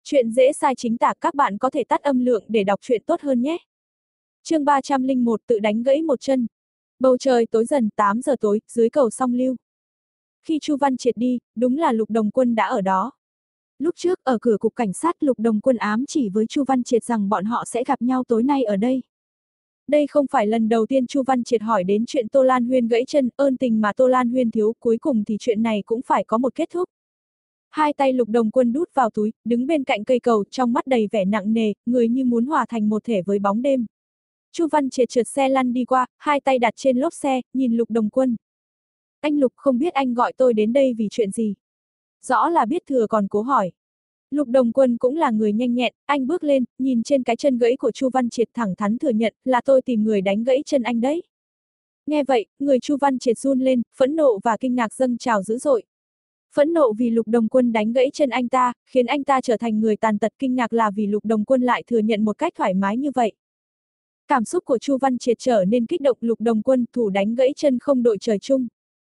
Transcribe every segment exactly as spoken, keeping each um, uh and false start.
Chuyện dễ sai chính tả, các bạn có thể tắt âm lượng để đọc truyện tốt hơn nhé. Chương ba trăm lẻ một tự đánh gãy một chân. Bầu trời tối dần, tám giờ tối, dưới cầu Song Lưu. Khi Chu Văn Triệt đi, đúng là Lục Đồng Quân đã ở đó. Lúc trước ở cửa cục cảnh sát, Lục Đồng Quân ám chỉ với Chu Văn Triệt rằng bọn họ sẽ gặp nhau tối nay ở đây. Đây không phải lần đầu tiên Chu Văn Triệt hỏi đến chuyện Tô Lan Huyên gãy chân, ơn tình mà Tô Lan Huyên thiếu, cuối cùng thì chuyện này cũng phải có một kết thúc. Hai tay Lục Đồng Quân đút vào túi, đứng bên cạnh cây cầu, trong mắt đầy vẻ nặng nề, người như muốn hòa thành một thể với bóng đêm. Chu Văn Triệt trượt xe lăn đi qua, hai tay đặt trên lốp xe, nhìn Lục Đồng Quân. Anh Lục, không biết anh gọi tôi đến đây vì chuyện gì? Rõ là biết thừa còn cố hỏi. Lục Đồng Quân cũng là người nhanh nhẹn, anh bước lên, nhìn trên cái chân gãy của Chu Văn Triệt thẳng thắn thừa nhận, là tôi tìm người đánh gãy chân anh đấy. Nghe vậy, người Chu Văn Triệt run lên, phẫn nộ và kinh ngạc dâng trào dữ dội. Phẫn nộ vì Lục Đồng Quân đánh gãy chân anh ta, khiến anh ta trở thành người tàn tật, kinh ngạc là vì Lục Đồng Quân lại thừa nhận một cách thoải mái như vậy. Cảm xúc của Chu Văn Triệt trở nên kích động, Lục Đồng Quân thủ đánh gãy chân không đội trời chung.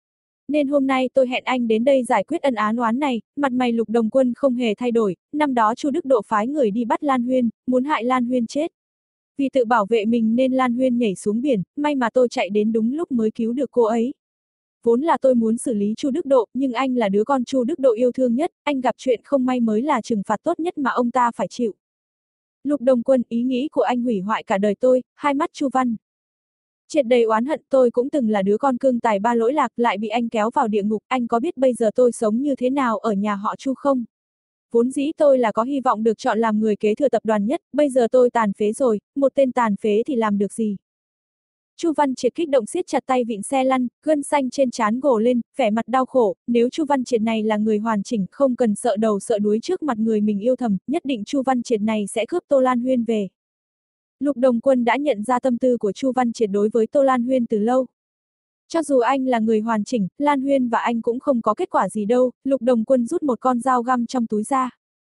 Nên hôm nay tôi hẹn anh đến đây giải quyết ân án oán này, mặt mày Lục Đồng Quân không hề thay đổi, năm đó Chu Đức Độ phái người đi bắt Lan Huyên, muốn hại Lan Huyên chết. Vì tự bảo vệ mình nên Lan Huyên nhảy xuống biển, may mà tôi chạy đến đúng lúc mới cứu được cô ấy. Vốn là tôi muốn xử lý Chu Đức Độ, nhưng anh là đứa con Chu Đức Độ yêu thương nhất, anh gặp chuyện không may mới là trừng phạt tốt nhất mà ông ta phải chịu. Lục Đồng Quân, ý nghĩ của anh hủy hoại cả đời tôi, hai mắt Chu Văn Triệt đầy oán hận, tôi cũng từng là đứa con cương tài ba lỗi lạc, lại bị anh kéo vào địa ngục, anh có biết bây giờ tôi sống như thế nào ở nhà họ Chu không? Vốn dĩ tôi là có hy vọng được chọn làm người kế thừa tập đoàn nhất, bây giờ tôi tàn phế rồi, một tên tàn phế thì làm được gì? Chu Văn Triệt kích động siết chặt tay vịn xe lăn, gân xanh trên trán gồ lên, vẻ mặt đau khổ, nếu Chu Văn Triệt này là người hoàn chỉnh, không cần sợ đầu sợ đuối trước mặt người mình yêu thầm, nhất định Chu Văn Triệt này sẽ cướp Tô Lan Huyên về. Lục Đồng Quân đã nhận ra tâm tư của Chu Văn Triệt đối với Tô Lan Huyên từ lâu. Cho dù anh là người hoàn chỉnh, Lan Huyên và anh cũng không có kết quả gì đâu, Lục Đồng Quân rút một con dao găm trong túi ra.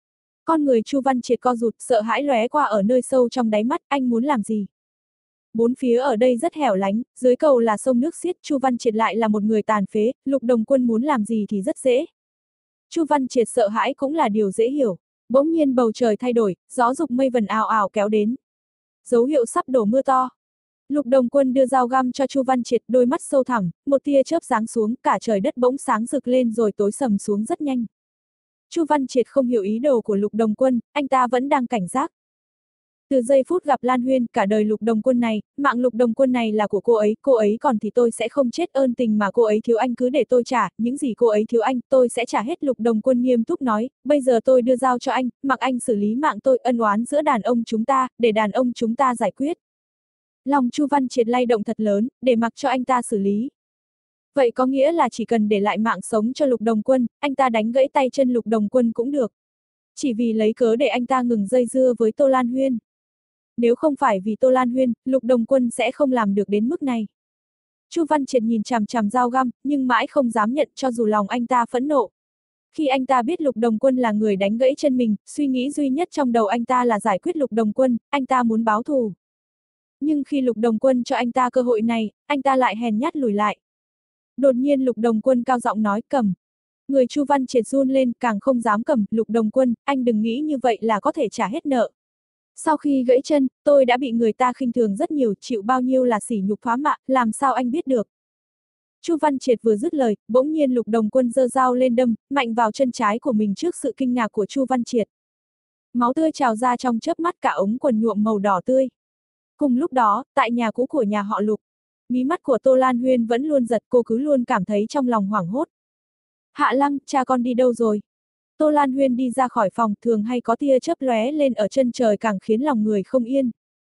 Con người Chu Văn Triệt co rụt, sợ hãi lóe qua ở nơi sâu trong đáy mắt, anh muốn làm gì? Bốn phía ở đây rất hẻo lánh, dưới cầu là sông nước xiết, Chu Văn Triệt lại là một người tàn phế, Lục Đồng Quân muốn làm gì thì rất dễ. Chu Văn Triệt sợ hãi cũng là điều dễ hiểu. Bỗng nhiên bầu trời thay đổi, gió dục mây vần ào ào kéo đến. Dấu hiệu sắp đổ mưa to. Lục Đồng Quân đưa dao găm cho Chu Văn Triệt, đôi mắt sâu thẳm, một tia chớp giáng xuống, cả trời đất bỗng sáng rực lên rồi tối sầm xuống rất nhanh. Chu Văn Triệt không hiểu ý đồ của Lục Đồng Quân, anh ta vẫn đang cảnh giác. Từ giây phút gặp Lan Huyên, cả đời Lục Đồng Quân này, mạng Lục Đồng Quân này là của cô ấy, cô ấy còn thì tôi sẽ không chết, ơn tình mà cô ấy thiếu anh cứ để tôi trả, những gì cô ấy thiếu anh, tôi sẽ trả hết. Lục Đồng Quân nghiêm túc nói, bây giờ tôi đưa dao cho anh, mặc anh xử lý mạng tôi, ân oán giữa đàn ông chúng ta, để đàn ông chúng ta giải quyết. Lòng Chu Văn Triệt lay động thật lớn, để mặc cho anh ta xử lý. Vậy có nghĩa là chỉ cần để lại mạng sống cho Lục Đồng Quân, anh ta đánh gãy tay chân Lục Đồng Quân cũng được. Chỉ vì lấy cớ để anh ta ngừng dây dưa với Tô Lan Huyên. Nếu không phải vì Tô Lan Huyên, Lục Đồng Quân sẽ không làm được đến mức này. Chu Văn Triệt nhìn chằm chằm dao găm, nhưng mãi không dám nhận, cho dù lòng anh ta phẫn nộ. Khi anh ta biết Lục Đồng Quân là người đánh gãy chân mình, suy nghĩ duy nhất trong đầu anh ta là giải quyết Lục Đồng Quân, anh ta muốn báo thù. Nhưng khi Lục Đồng Quân cho anh ta cơ hội này, anh ta lại hèn nhát lùi lại. Đột nhiên Lục Đồng Quân cao giọng nói, cầm. Người Chu Văn Triệt run lên, càng không dám cầm. Lục Đồng Quân, anh đừng nghĩ như vậy là có thể trả hết nợ. Sau khi gãy chân, tôi đã bị người ta khinh thường rất nhiều, chịu bao nhiêu là sỉ nhục thoá mạ, làm sao anh biết được. Chu Văn Triệt vừa dứt lời, bỗng nhiên Lục Đồng Quân giơ dao lên đâm, mạnh vào chân trái của mình trước sự kinh ngạc của Chu Văn Triệt. Máu tươi trào ra trong chớp mắt, cả ống quần nhuộm màu đỏ tươi. Cùng lúc đó, tại nhà cũ của nhà họ Lục, mí mắt của Tô Lan Huyên vẫn luôn giật, cô cứ luôn cảm thấy trong lòng hoảng hốt. Hạ Lăng, cha con đi đâu rồi? Tô Lan Huyên đi ra khỏi phòng, thường hay có tia chớp lóe lên ở chân trời càng khiến lòng người không yên.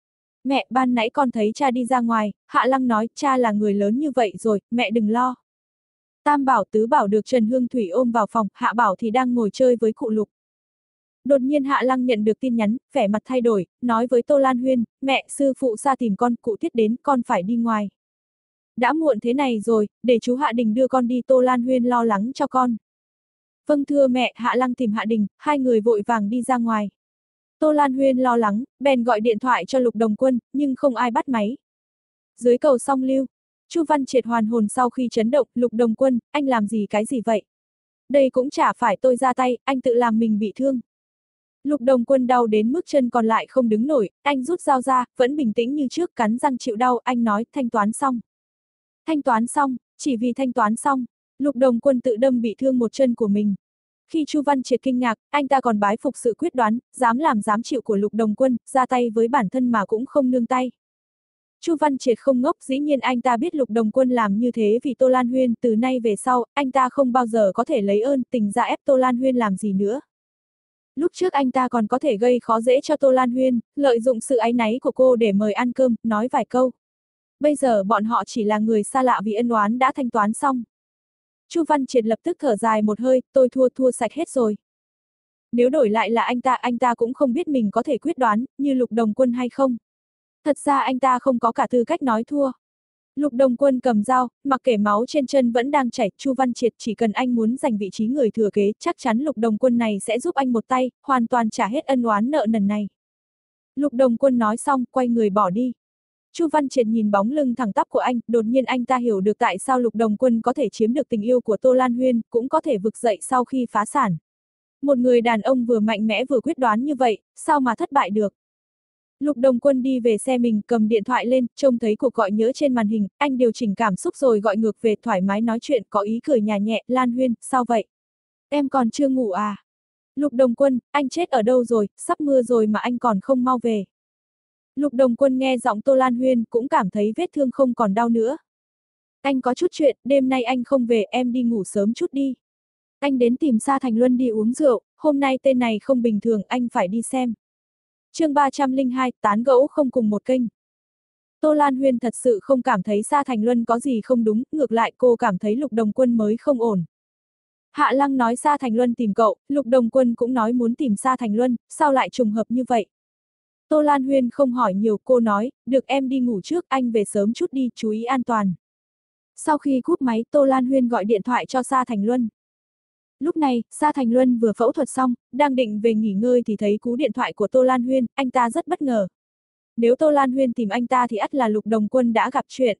Mẹ, ban nãy con thấy cha đi ra ngoài, Hạ Lăng nói, cha là người lớn như vậy rồi, mẹ đừng lo. Tam Bảo Tứ Bảo được Trần Hương Thủy ôm vào phòng, Hạ Bảo thì đang ngồi chơi với cụ Lục. Đột nhiên Hạ Lăng nhận được tin nhắn, vẻ mặt thay đổi, nói với Tô Lan Huyên, mẹ, sư phụ ra tìm con, cụ Tiết đến, con phải đi ngoài. Đã muộn thế này rồi, để chú Hạ Đình đưa con đi. Tô Lan Huyên lo lắng cho con. Vâng thưa mẹ. Hạ Lăng tìm Hạ Đình, hai người vội vàng đi ra ngoài. Tô Lan Huyên lo lắng, bèn gọi điện thoại cho Lục Đồng Quân, nhưng không ai bắt máy. Dưới cầu Song Lưu, Chu Văn Triệt hoàn hồn sau khi chấn động, Lục Đồng Quân, anh làm gì cái gì vậy? Đây cũng chả phải tôi ra tay, anh tự làm mình bị thương. Lục Đồng Quân đau đến mức chân còn lại không đứng nổi, anh rút dao ra, vẫn bình tĩnh như trước, cắn răng chịu đau, anh nói, thanh toán xong. Thanh toán xong, chỉ vì thanh toán xong, Lục Đồng Quân tự đâm bị thương một chân của mình. Khi Chu Văn Triệt kinh ngạc, anh ta còn bái phục sự quyết đoán, dám làm dám chịu của Lục Đồng Quân, ra tay với bản thân mà cũng không nương tay. Chu Văn Triệt không ngốc, dĩ nhiên anh ta biết Lục Đồng Quân làm như thế vì Tô Lan Huyên, từ nay về sau, anh ta không bao giờ có thể lấy ơn tình ra ép Tô Lan Huyên làm gì nữa. Lúc trước anh ta còn có thể gây khó dễ cho Tô Lan Huyên, lợi dụng sự áy náy của cô để mời ăn cơm, nói vài câu. Bây giờ bọn họ chỉ là người xa lạ vì ân oán đã thanh toán xong. Chu Văn Triệt lập tức thở dài một hơi, tôi thua thua sạch hết rồi. Nếu đổi lại là anh ta, anh ta cũng không biết mình có thể quyết đoán, như Lục Đồng Quân hay không. Thật ra anh ta không có cả tư cách nói thua. Lục Đồng Quân cầm dao, mặc kệ máu trên chân vẫn đang chảy, Chu Văn Triệt chỉ cần anh muốn giành vị trí người thừa kế, chắc chắn Lục Đồng Quân này sẽ giúp anh một tay, hoàn toàn trả hết ân oán nợ nần này. Lục Đồng Quân nói xong, quay người bỏ đi. Chu Văn Triệt nhìn bóng lưng thẳng tắp của anh, đột nhiên anh ta hiểu được tại sao Lục Đồng Quân có thể chiếm được tình yêu của Tô Lan Huyên, cũng có thể vực dậy sau khi phá sản. Một người đàn ông vừa mạnh mẽ vừa quyết đoán như vậy, sao mà thất bại được. Lục Đồng Quân đi về xe mình, cầm điện thoại lên, trông thấy cuộc gọi nhớ trên màn hình, anh điều chỉnh cảm xúc rồi gọi ngược về, thoải mái nói chuyện, có ý cười nhả nhẹ, Lan Huyên, sao vậy? Em còn chưa ngủ à? Lục Đồng Quân, anh chết ở đâu rồi, sắp mưa rồi mà anh còn không mau về. Lục Đồng Quân nghe giọng Tô Lan Huyên cũng cảm thấy vết thương không còn đau nữa. Anh có chút chuyện, đêm nay anh không về, em đi ngủ sớm chút đi. Anh đến tìm Sa Thành Luân đi uống rượu, hôm nay tên này không bình thường, anh phải đi xem. Chương ba trăm lẻ hai, tán gẫu không cùng một kênh. Tô Lan Huyên thật sự không cảm thấy Sa Thành Luân có gì không đúng, ngược lại cô cảm thấy Lục Đồng Quân mới không ổn. Hạ Lăng nói Sa Thành Luân tìm cậu, Lục Đồng Quân cũng nói muốn tìm Sa Thành Luân, sao lại trùng hợp như vậy? Tô Lan Huyên không hỏi nhiều, cô nói, được em đi ngủ trước, anh về sớm chút đi, chú ý an toàn. Sau khi cúp máy, Tô Lan Huyên gọi điện thoại cho Sa Thành Luân. Lúc này, Sa Thành Luân vừa phẫu thuật xong, đang định về nghỉ ngơi thì thấy cú điện thoại của Tô Lan Huyên, anh ta rất bất ngờ. Nếu Tô Lan Huyên tìm anh ta thì ắt là Lục Đồng Quân đã gặp chuyện.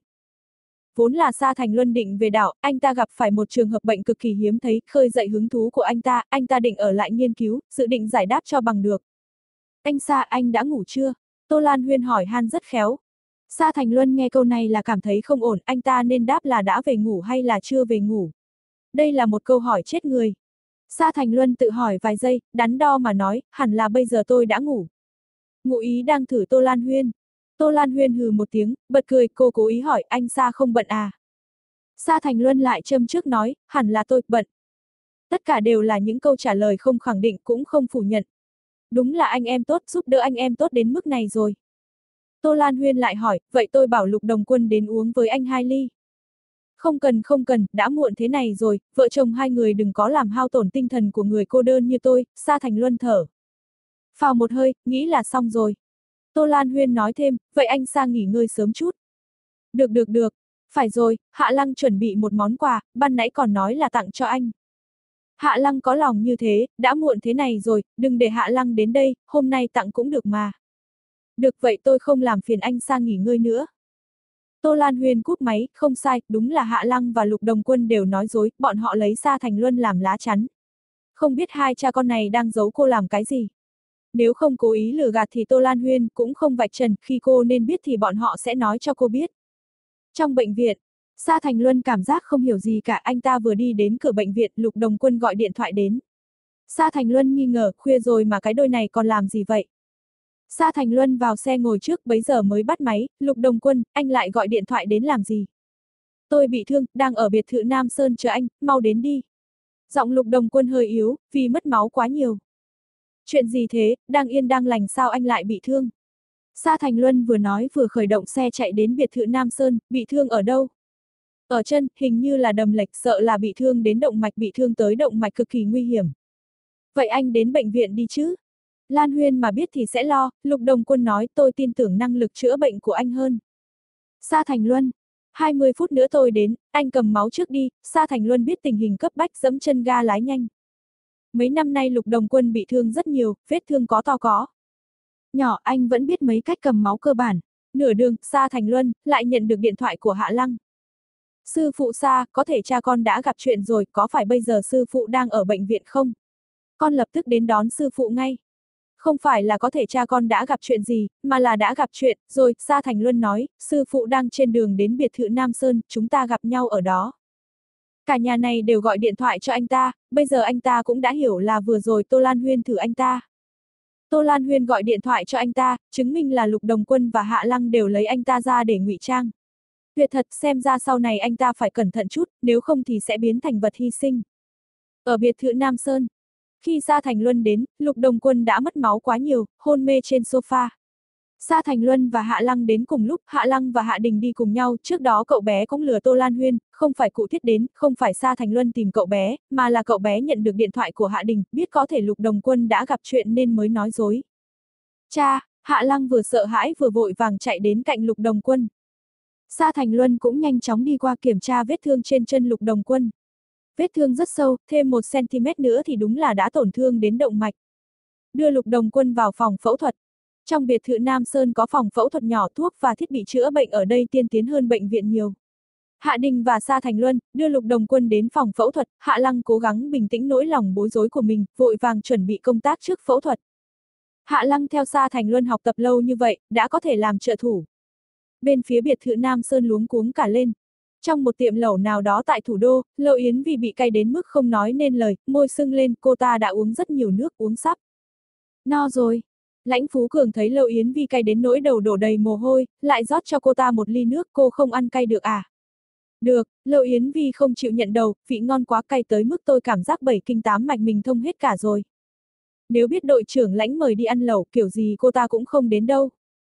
Vốn là Sa Thành Luân định về đảo, anh ta gặp phải một trường hợp bệnh cực kỳ hiếm thấy, khơi dậy hứng thú của anh ta, anh ta định ở lại nghiên cứu, dự định giải đáp cho bằng được. Anh Sa, anh đã ngủ chưa? Tô Lan Huyên hỏi han rất khéo. Sa Thành Luân nghe câu này là cảm thấy không ổn, anh ta nên đáp là đã về ngủ hay là chưa về ngủ. Đây là một câu hỏi chết người. Sa Thành Luân tự hỏi vài giây, đắn đo mà nói, hẳn là bây giờ tôi đã ngủ. Ngụ ý đang thử Tô Lan Huyên. Tô Lan Huyên hừ một tiếng, bật cười, cô cố ý hỏi, anh Sa không bận à? Sa Thành Luân lại châm trước nói, hẳn là tôi bận. Tất cả đều là những câu trả lời không khẳng định cũng không phủ nhận. Đúng là anh em tốt, giúp đỡ anh em tốt đến mức này rồi. Tô Lan Huyên lại hỏi, vậy tôi bảo Lục Đồng Quân đến uống với anh hai ly. Không cần không cần, đã muộn thế này rồi, vợ chồng hai người đừng có làm hao tổn tinh thần của người cô đơn như tôi, Sa Thành Luân thở. Phào một hơi, nghĩ là xong rồi. Tô Lan Huyên nói thêm, vậy anh Sa nghỉ ngơi sớm chút. Được được được, phải rồi, Hạ Lăng chuẩn bị một món quà, ban nãy còn nói là tặng cho anh. Hạ Lăng có lòng như thế, đã muộn thế này rồi, đừng để Hạ Lăng đến đây, hôm nay tặng cũng được mà. Được vậy tôi không làm phiền anh Sa nghỉ ngơi nữa. Tô Lan Huyên cúp máy, không sai, đúng là Hạ Lăng và Lục Đồng Quân đều nói dối, bọn họ lấy Sa Thành Luân làm lá chắn. Không biết hai cha con này đang giấu cô làm cái gì. Nếu không cố ý lừa gạt thì Tô Lan Huyên cũng không vạch trần, khi cô nên biết thì bọn họ sẽ nói cho cô biết. Trong bệnh viện, Sa Thành Luân cảm giác không hiểu gì cả, anh ta vừa đi đến cửa bệnh viện, Lục Đồng Quân gọi điện thoại đến. Sa Thành Luân nghi ngờ, khuya rồi mà cái đôi này còn làm gì vậy? Sa Thành Luân vào xe ngồi trước, bấy giờ mới bắt máy, Lục Đồng Quân, anh lại gọi điện thoại đến làm gì? Tôi bị thương, đang ở biệt thự Nam Sơn chờ anh, mau đến đi. Giọng Lục Đồng Quân hơi yếu, vì mất máu quá nhiều. Chuyện gì thế, đang yên đang lành sao anh lại bị thương? Sa Thành Luân vừa nói vừa khởi động xe chạy đến biệt thự Nam Sơn, bị thương ở đâu? Ở chân, hình như là đầm lệch, sợ là bị thương đến động mạch, bị thương tới động mạch cực kỳ nguy hiểm. Vậy anh đến bệnh viện đi chứ? Lan Huyên mà biết thì sẽ lo, Lục Đồng Quân nói, tôi tin tưởng năng lực chữa bệnh của anh hơn. Sa Thành Luân, hai mươi phút nữa tôi đến, anh cầm máu trước đi. Sa Thành Luân biết tình hình cấp bách, giẫm chân ga lái nhanh. Mấy năm nay Lục Đồng Quân bị thương rất nhiều, vết thương có to có nhỏ, anh vẫn biết mấy cách cầm máu cơ bản. Nửa đường, Sa Thành Luân lại nhận được điện thoại của Hạ Lăng. Sư phụ Sa, có thể cha con đã gặp chuyện rồi, có phải bây giờ sư phụ đang ở bệnh viện không? Con lập tức đến đón sư phụ ngay. không phải là có thể cha con đã gặp chuyện gì, mà là đã gặp chuyện, rồi, Sa Thành Luân nói, sư phụ đang trên đường đến biệt thự Nam Sơn, chúng ta gặp nhau ở đó. Cả nhà này đều gọi điện thoại cho anh ta, bây giờ anh ta cũng đã hiểu là vừa rồi Tô Lan Huyên thử anh ta. Tô Lan Huyên gọi điện thoại cho anh ta, chứng minh là Lục Đồng Quân và Hạ Lăng đều lấy anh ta ra để ngụy trang. Tuyệt thật, xem ra sau này anh ta phải cẩn thận chút, nếu không thì sẽ biến thành vật hy sinh. Ở biệt thự Nam Sơn, khi Sa Thành Luân đến, Lục Đồng Quân đã mất máu quá nhiều, hôn mê trên sofa. Sa Thành Luân và Hạ Lăng đến cùng lúc, Hạ Lăng và Hạ Đình đi cùng nhau, trước đó cậu bé cũng lừa Tô Lan Huyên, không phải Cụ Thiết đến, không phải Sa Thành Luân tìm cậu bé, mà là cậu bé nhận được điện thoại của Hạ Đình, biết có thể Lục Đồng Quân đã gặp chuyện nên mới nói dối. Cha, Hạ Lăng vừa sợ hãi vừa vội vàng chạy đến cạnh Lục Đồng Quân. Sa Thành Luân cũng nhanh chóng đi qua kiểm tra vết thương trên chân Lục Đồng Quân. Vết thương rất sâu, thêm một xăng-ti-mét nữa thì đúng là đã tổn thương đến động mạch. Đưa Lục Đồng Quân vào phòng phẫu thuật. Trong biệt thự Nam Sơn có phòng phẫu thuật nhỏ, thuốc và thiết bị chữa bệnh ở đây tiên tiến hơn bệnh viện nhiều. Hạ Đình và Sa Thành Luân đưa Lục Đồng Quân đến phòng phẫu thuật, Hạ Lăng cố gắng bình tĩnh nỗi lòng bối rối của mình, vội vàng chuẩn bị công tác trước phẫu thuật. Hạ Lăng theo Sa Thành Luân học tập lâu như vậy, đã có thể làm trợ thủ. Bên phía biệt thự Nam Sơn luống cuống cả lên. Trong một tiệm lẩu nào đó tại thủ đô, Lâu Yến vì bị cay đến mức không nói nên lời, môi sưng lên, cô ta đã uống rất nhiều nước, uống sắp. No rồi. Lãnh Phú Cường thấy Lâu Yến Vi cay đến nỗi đầu đổ đầy mồ hôi, lại rót cho cô ta một ly nước, cô không ăn cay được à? Được, Lâu Yến Vi không chịu nhận đầu, vị ngon quá, cay tới mức tôi cảm giác bảy kinh tám mạch mình thông hết cả rồi. Nếu biết đội trưởng Lãnh mời đi ăn lẩu, kiểu gì cô ta cũng không đến đâu.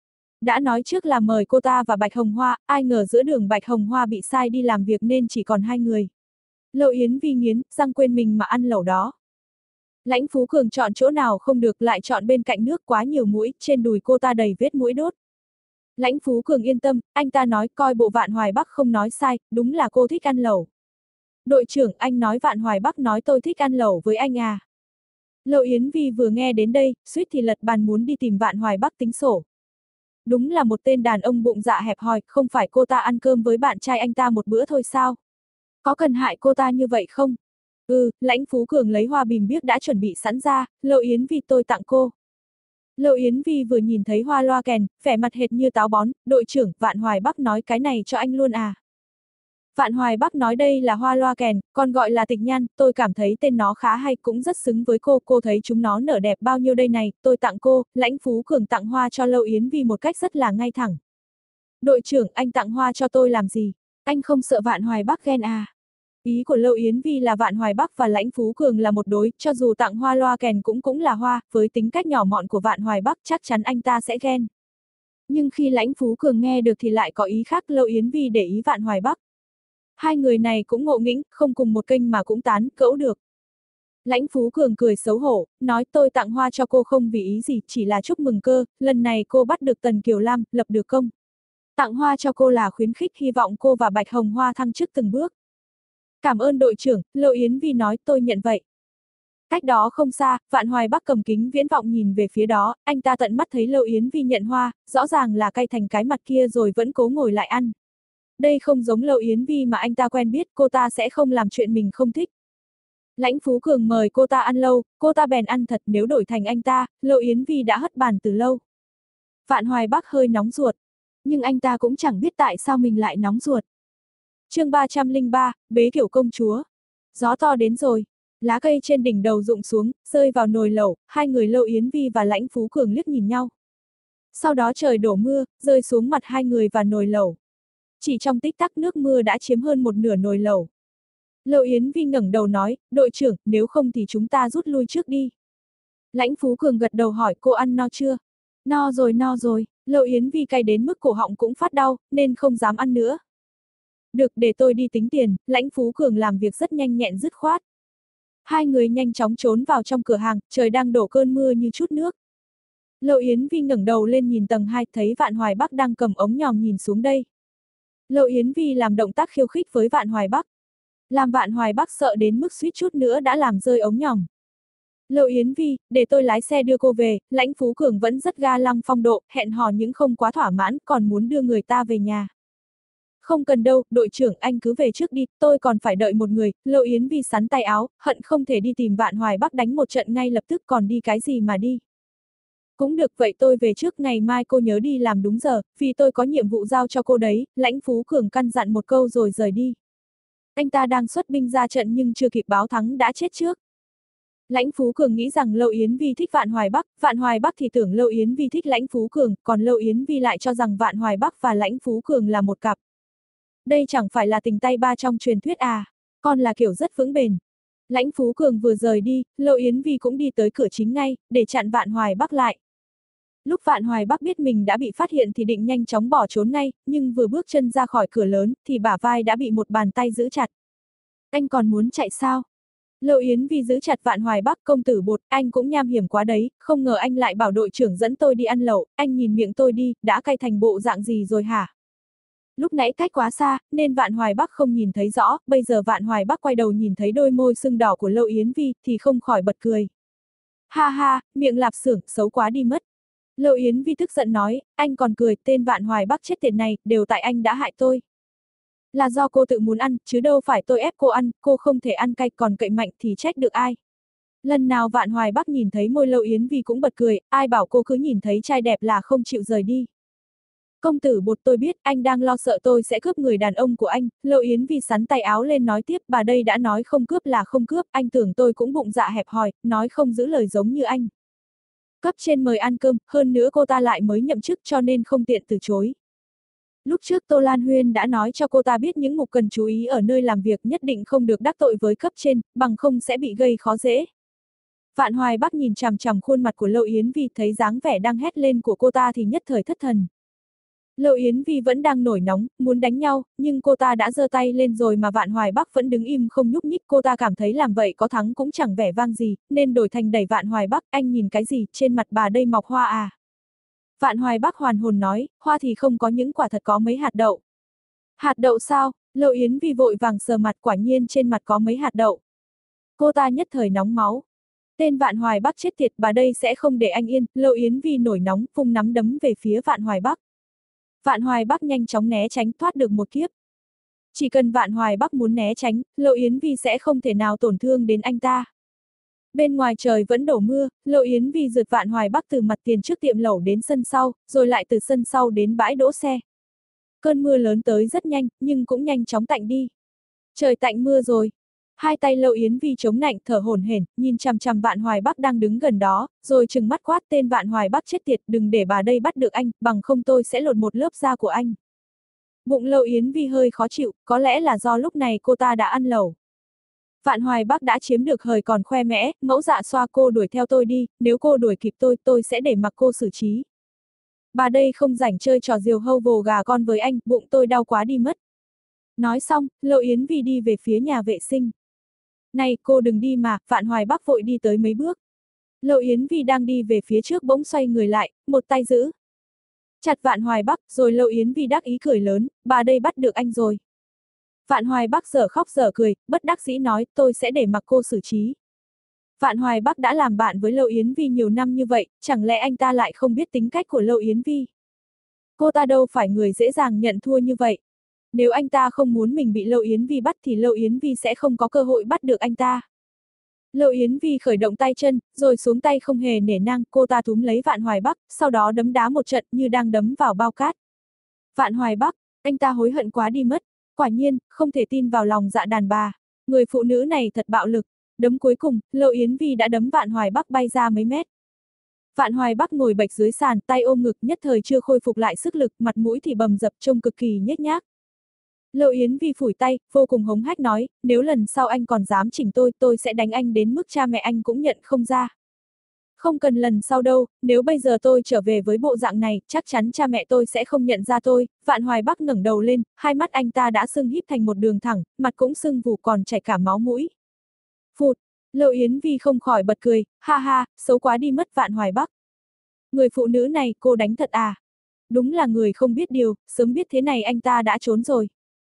Đã nói trước là mời cô ta và Bạch Hồng Hoa, ai ngờ giữa đường Bạch Hồng Hoa bị sai đi làm việc nên chỉ còn hai người. Lâu Yến Vi nghiến răng quên mình mà ăn lẩu đó. Lãnh Phú Cường chọn chỗ nào không được lại chọn bên cạnh nước, quá nhiều muỗi, trên đùi cô ta đầy vết muỗi đốt. Lãnh Phú Cường yên tâm, anh ta nói coi bộ Vạn Hoài Bắc không nói sai, đúng là cô thích ăn lẩu. Đội trưởng, anh nói Vạn Hoài Bắc nói tôi thích ăn lẩu với anh à. Lâu Yến Vi vừa nghe đến đây, suýt thì lật bàn muốn đi tìm Vạn Hoài Bắc tính sổ. Đúng là một tên đàn ông bụng dạ hẹp hòi, không phải cô ta ăn cơm với bạn trai anh ta một bữa thôi sao? Có cần hại cô ta như vậy không? Ừ, Lãnh Phú Cường lấy hoa bìm biếc đã chuẩn bị sẵn ra, Lâu Yến Vi tôi tặng cô. Lâu Yến Vi vừa nhìn thấy hoa loa kèn, vẻ mặt hệt như táo bón, đội trưởng, Vạn Hoài Bắc nói cái này cho anh luôn à? Vạn Hoài Bắc nói đây là hoa loa kèn, còn gọi là tịch nhan, tôi cảm thấy tên nó khá hay, cũng rất xứng với cô, cô thấy chúng nó nở đẹp bao nhiêu đây này, tôi tặng cô. Lãnh Phú Cường tặng hoa cho Lâu Yến Vi một cách rất là ngay thẳng. Đội trưởng, anh tặng hoa cho tôi làm gì? Anh không sợ Vạn Hoài Bắc ghen à? Ý của Lâu Yến Vi là Vạn Hoài Bắc và Lãnh Phú Cường là một đối, cho dù tặng hoa loa kèn cũng cũng là hoa, với tính cách nhỏ mọn của Vạn Hoài Bắc chắc chắn anh ta sẽ ghen. Nhưng khi Lãnh Phú Cường nghe được thì lại có ý khác, Lâu Yến Vi để ý Vạn Hoài Bắc. Hai người này cũng ngộ nghĩnh, không cùng một kênh mà cũng tán cẫu được. Lãnh Phú Cường cười xấu hổ, nói tôi tặng hoa cho cô không vì ý gì, chỉ là chúc mừng cơ, lần này cô bắt được Tần Kiều Lam, lập được công. Tặng hoa cho cô là khuyến khích, hy vọng cô và Bạch Hồng Hoa thăng chức từng bước. Cảm ơn đội trưởng, Lâu Yến Vi nói, tôi nhận vậy. Cách đó không xa, Vạn Hoài Bắc cầm kính viễn vọng nhìn về phía đó, anh ta tận mắt thấy Lâu Yến Vi nhận hoa, rõ ràng là cay thành cái mặt kia rồi vẫn cố ngồi lại ăn. Đây không giống Lâu Yến Vi mà anh ta quen biết, cô ta sẽ không làm chuyện mình không thích. Lãnh Phú Cường mời cô ta ăn lâu, cô ta bèn ăn thật, nếu đổi thành anh ta, Lâu Yến Vi đã hất bàn từ lâu. Vạn Hoài Bắc hơi nóng ruột, nhưng anh ta cũng chẳng biết tại sao mình lại nóng ruột. Chương ba trăm lẻ ba, bế kiểu công chúa. Gió to đến rồi, lá cây trên đỉnh đầu rụng xuống, rơi vào nồi lẩu, hai người Lâu Yến Vi và Lãnh Phú Cường liếc nhìn nhau. Sau đó trời đổ mưa, rơi xuống mặt hai người và nồi lẩu. Chỉ trong tích tắc nước mưa đã chiếm hơn một nửa nồi lẩu. Lâu Yến Vi ngẩng đầu nói, đội trưởng, nếu không thì chúng ta rút lui trước đi. Lãnh Phú Cường gật đầu hỏi, cô ăn no chưa? No rồi, no rồi. Lâu Yến Vi cay đến mức cổ họng cũng phát đau, nên không dám ăn nữa. Được, để tôi đi tính tiền. Lãnh Phú Cường làm việc rất nhanh nhẹn dứt khoát. Hai người nhanh chóng trốn vào trong cửa hàng, trời đang đổ cơn mưa như chút nước. Lâu Yến Vi ngẩng đầu lên nhìn tầng hai, thấy Vạn Hoài Bắc đang cầm ống nhòm nhìn xuống đây. Lâu Yến Vi làm động tác khiêu khích với Vạn Hoài Bắc. Làm Vạn Hoài Bắc sợ đến mức suýt chút nữa đã làm rơi ống nhòm. Lâu Yến Vi, để tôi lái xe đưa cô về. Lãnh Phú Cường vẫn rất ga lăng phong độ, hẹn hò những không quá thỏa mãn, còn muốn đưa người ta về nhà. Không cần đâu, đội trưởng anh cứ về trước đi, tôi còn phải đợi một người. Lâu Yến Vi sắn tay áo, hận không thể đi tìm Vạn Hoài Bắc đánh một trận ngay lập tức, còn đi cái gì mà đi. Cũng được, vậy tôi về trước, ngày mai cô nhớ đi làm đúng giờ, vì tôi có nhiệm vụ giao cho cô đấy, Lãnh Phú Cường căn dặn một câu rồi rời đi. Anh ta đang xuất binh ra trận nhưng chưa kịp báo thắng đã chết trước. Lãnh Phú Cường nghĩ rằng Lâu Yến Vi thích Vạn Hoài Bắc, Vạn Hoài Bắc thì tưởng Lâu Yến Vi thích Lãnh Phú Cường, còn Lâu Yến Vi lại cho rằng Vạn Hoài Bắc và Lãnh Phú Cường là một cặp. Đây chẳng phải là tình tay ba trong truyền thuyết à, còn là kiểu rất vững bền. Lãnh Phú Cường vừa rời đi, Lâu Yến Vi cũng đi tới cửa chính ngay, để chặn Vạn Hoài Bắc lại. Lúc Vạn Hoài Bắc biết mình đã bị phát hiện thì định nhanh chóng bỏ trốn ngay, nhưng vừa bước chân ra khỏi cửa lớn, thì bả vai đã bị một bàn tay giữ chặt. Anh còn muốn chạy sao? Lâu Yến Vi giữ chặt Vạn Hoài Bắc, công tử Bột, anh cũng nham hiểm quá đấy, không ngờ anh lại bảo đội trưởng dẫn tôi đi ăn lẩu, anh nhìn miệng tôi đi, đã cay thành bộ dạng gì rồi hả? Lúc nãy cách quá xa, nên Vạn Hoài Bắc không nhìn thấy rõ, bây giờ Vạn Hoài Bắc quay đầu nhìn thấy đôi môi sưng đỏ của Lâu Yến Vi, thì không khỏi bật cười. Ha ha, miệng lạp xưởng, xấu quá đi mất. Lâu Yến Vi tức giận nói, anh còn cười, tên Vạn Hoài Bắc chết tiệt này, đều tại anh đã hại tôi. Là do cô tự muốn ăn, chứ đâu phải tôi ép cô ăn, cô không thể ăn cay còn cậy mạnh thì trách được ai. Lần nào Vạn Hoài Bắc nhìn thấy môi Lâu Yến Vi cũng bật cười, ai bảo cô cứ nhìn thấy trai đẹp là không chịu rời đi. Công tử Bột, tôi biết, anh đang lo sợ tôi sẽ cướp người đàn ông của anh, Lâu Yến Vi sắn tay áo lên nói tiếp, bà đây đã nói không cướp là không cướp, anh tưởng tôi cũng bụng dạ hẹp hòi, nói không giữ lời giống như anh. Cấp trên mời ăn cơm, hơn nữa cô ta lại mới nhậm chức cho nên không tiện từ chối. Lúc trước Tô Lan Huyên đã nói cho cô ta biết những mục cần chú ý ở nơi làm việc, nhất định không được đắc tội với cấp trên, bằng không sẽ bị gây khó dễ. Vạn Hoài Bắc nhìn chằm chằm khuôn mặt của Lâu Yến Vi, thấy dáng vẻ đang hét lên của cô ta thì nhất thời thất thần. Lâu Yến Vi vẫn đang nổi nóng, muốn đánh nhau, nhưng cô ta đã giơ tay lên rồi mà Vạn Hoài Bắc vẫn đứng im không nhúc nhích, cô ta cảm thấy làm vậy có thắng cũng chẳng vẻ vang gì, nên đổi thành đẩy Vạn Hoài Bắc, anh nhìn cái gì, trên mặt bà đây mọc hoa à? Vạn Hoài Bắc hoàn hồn nói, hoa thì không có, những quả thật có mấy hạt đậu. Hạt đậu sao? Lâu Yến Vi vội vàng sờ mặt, quả nhiên trên mặt có mấy hạt đậu. Cô ta nhất thời nóng máu. Tên Vạn Hoài Bắc chết tiệt, bà đây sẽ không để anh yên, Lâu Yến Vi nổi nóng, vung nắm đấm về phía Vạn Hoài Bắc. Vạn Hoài Bắc nhanh chóng né tránh, thoát được một kiếp. Chỉ cần Vạn Hoài Bắc muốn né tránh, Lâu Yến Vi sẽ không thể nào tổn thương đến anh ta. Bên ngoài trời vẫn đổ mưa, Lâu Yến Vi rượt Vạn Hoài Bắc từ mặt tiền trước tiệm lẩu đến sân sau, rồi lại từ sân sau đến bãi đỗ xe. Cơn mưa lớn tới rất nhanh, nhưng cũng nhanh chóng tạnh đi. Trời tạnh mưa rồi. Hai tay Lâu Yến Vi chống nạnh, thở hổn hển, nhìn chằm chằm Vạn Hoài Bắc đang đứng gần đó, rồi trừng mắt quát, tên Vạn Hoài Bắc chết tiệt, đừng để bà đây bắt được anh, bằng không tôi sẽ lột một lớp da của anh. Bụng Lâu Yến Vi hơi khó chịu, có lẽ là do lúc này cô ta đã ăn lẩu. Vạn Hoài Bắc đã chiếm được hời còn khoe mẽ, Mẫu Dạ Xoa, cô đuổi theo tôi đi, nếu cô đuổi kịp tôi, tôi sẽ để mặc cô xử trí. Bà đây không rảnh chơi trò diều hâu vồ gà con với anh, bụng tôi đau quá đi mất. Nói xong, Lâu Yến Vi đi về phía nhà vệ sinh. Này, cô đừng đi mà, Vạn Hoài Bắc vội đi tới mấy bước. Lâu Yến Vi đang đi về phía trước bỗng xoay người lại, một tay giữ chặt Vạn Hoài Bắc, rồi Lâu Yến Vi đắc ý cười lớn, bà đây bắt được anh rồi. Vạn Hoài Bắc dở khóc dở cười, bất đắc dĩ nói, tôi sẽ để mặc cô xử trí. Vạn Hoài Bắc đã làm bạn với Lâu Yến Vi nhiều năm như vậy, chẳng lẽ anh ta lại không biết tính cách của Lâu Yến Vi? Cô ta đâu phải người dễ dàng nhận thua như vậy. Nếu anh ta không muốn mình bị Lâu Yến Vi bắt thì Lâu Yến Vi sẽ không có cơ hội bắt được anh ta. Lâu Yến Vi khởi động tay chân, rồi xuống tay không hề nể nang, cô ta túm lấy Vạn Hoài Bắc, sau đó đấm đá một trận như đang đấm vào bao cát. Vạn Hoài Bắc, anh ta hối hận quá đi mất. Quả nhiên, không thể tin vào lòng dạ đàn bà. Người phụ nữ này thật bạo lực. Đấm cuối cùng, Lâu Yến Vi đã đấm Vạn Hoài Bắc bay ra mấy mét. Vạn Hoài Bắc ngồi bạch dưới sàn, tay ôm ngực, nhất thời chưa khôi phục lại sức lực, mặt mũi thì bầm dập, trông cực kỳ nhếch nhác. Lâu Yến Vi phủi tay, vô cùng hống hách nói, nếu lần sau anh còn dám chỉnh tôi, tôi sẽ đánh anh đến mức cha mẹ anh cũng nhận không ra. Không cần lần sau đâu, nếu bây giờ tôi trở về với bộ dạng này, chắc chắn cha mẹ tôi sẽ không nhận ra tôi. Vạn Hoài Bắc ngẩng đầu lên, hai mắt anh ta đã sưng híp thành một đường thẳng, mặt cũng sưng vù còn chảy cả máu mũi. Phụt, Lâu Yến Vi không khỏi bật cười, ha ha, xấu quá đi mất Vạn Hoài Bắc. Người phụ nữ này, cô đánh thật à? Đúng là người không biết điều, sớm biết thế này anh ta đã trốn rồi.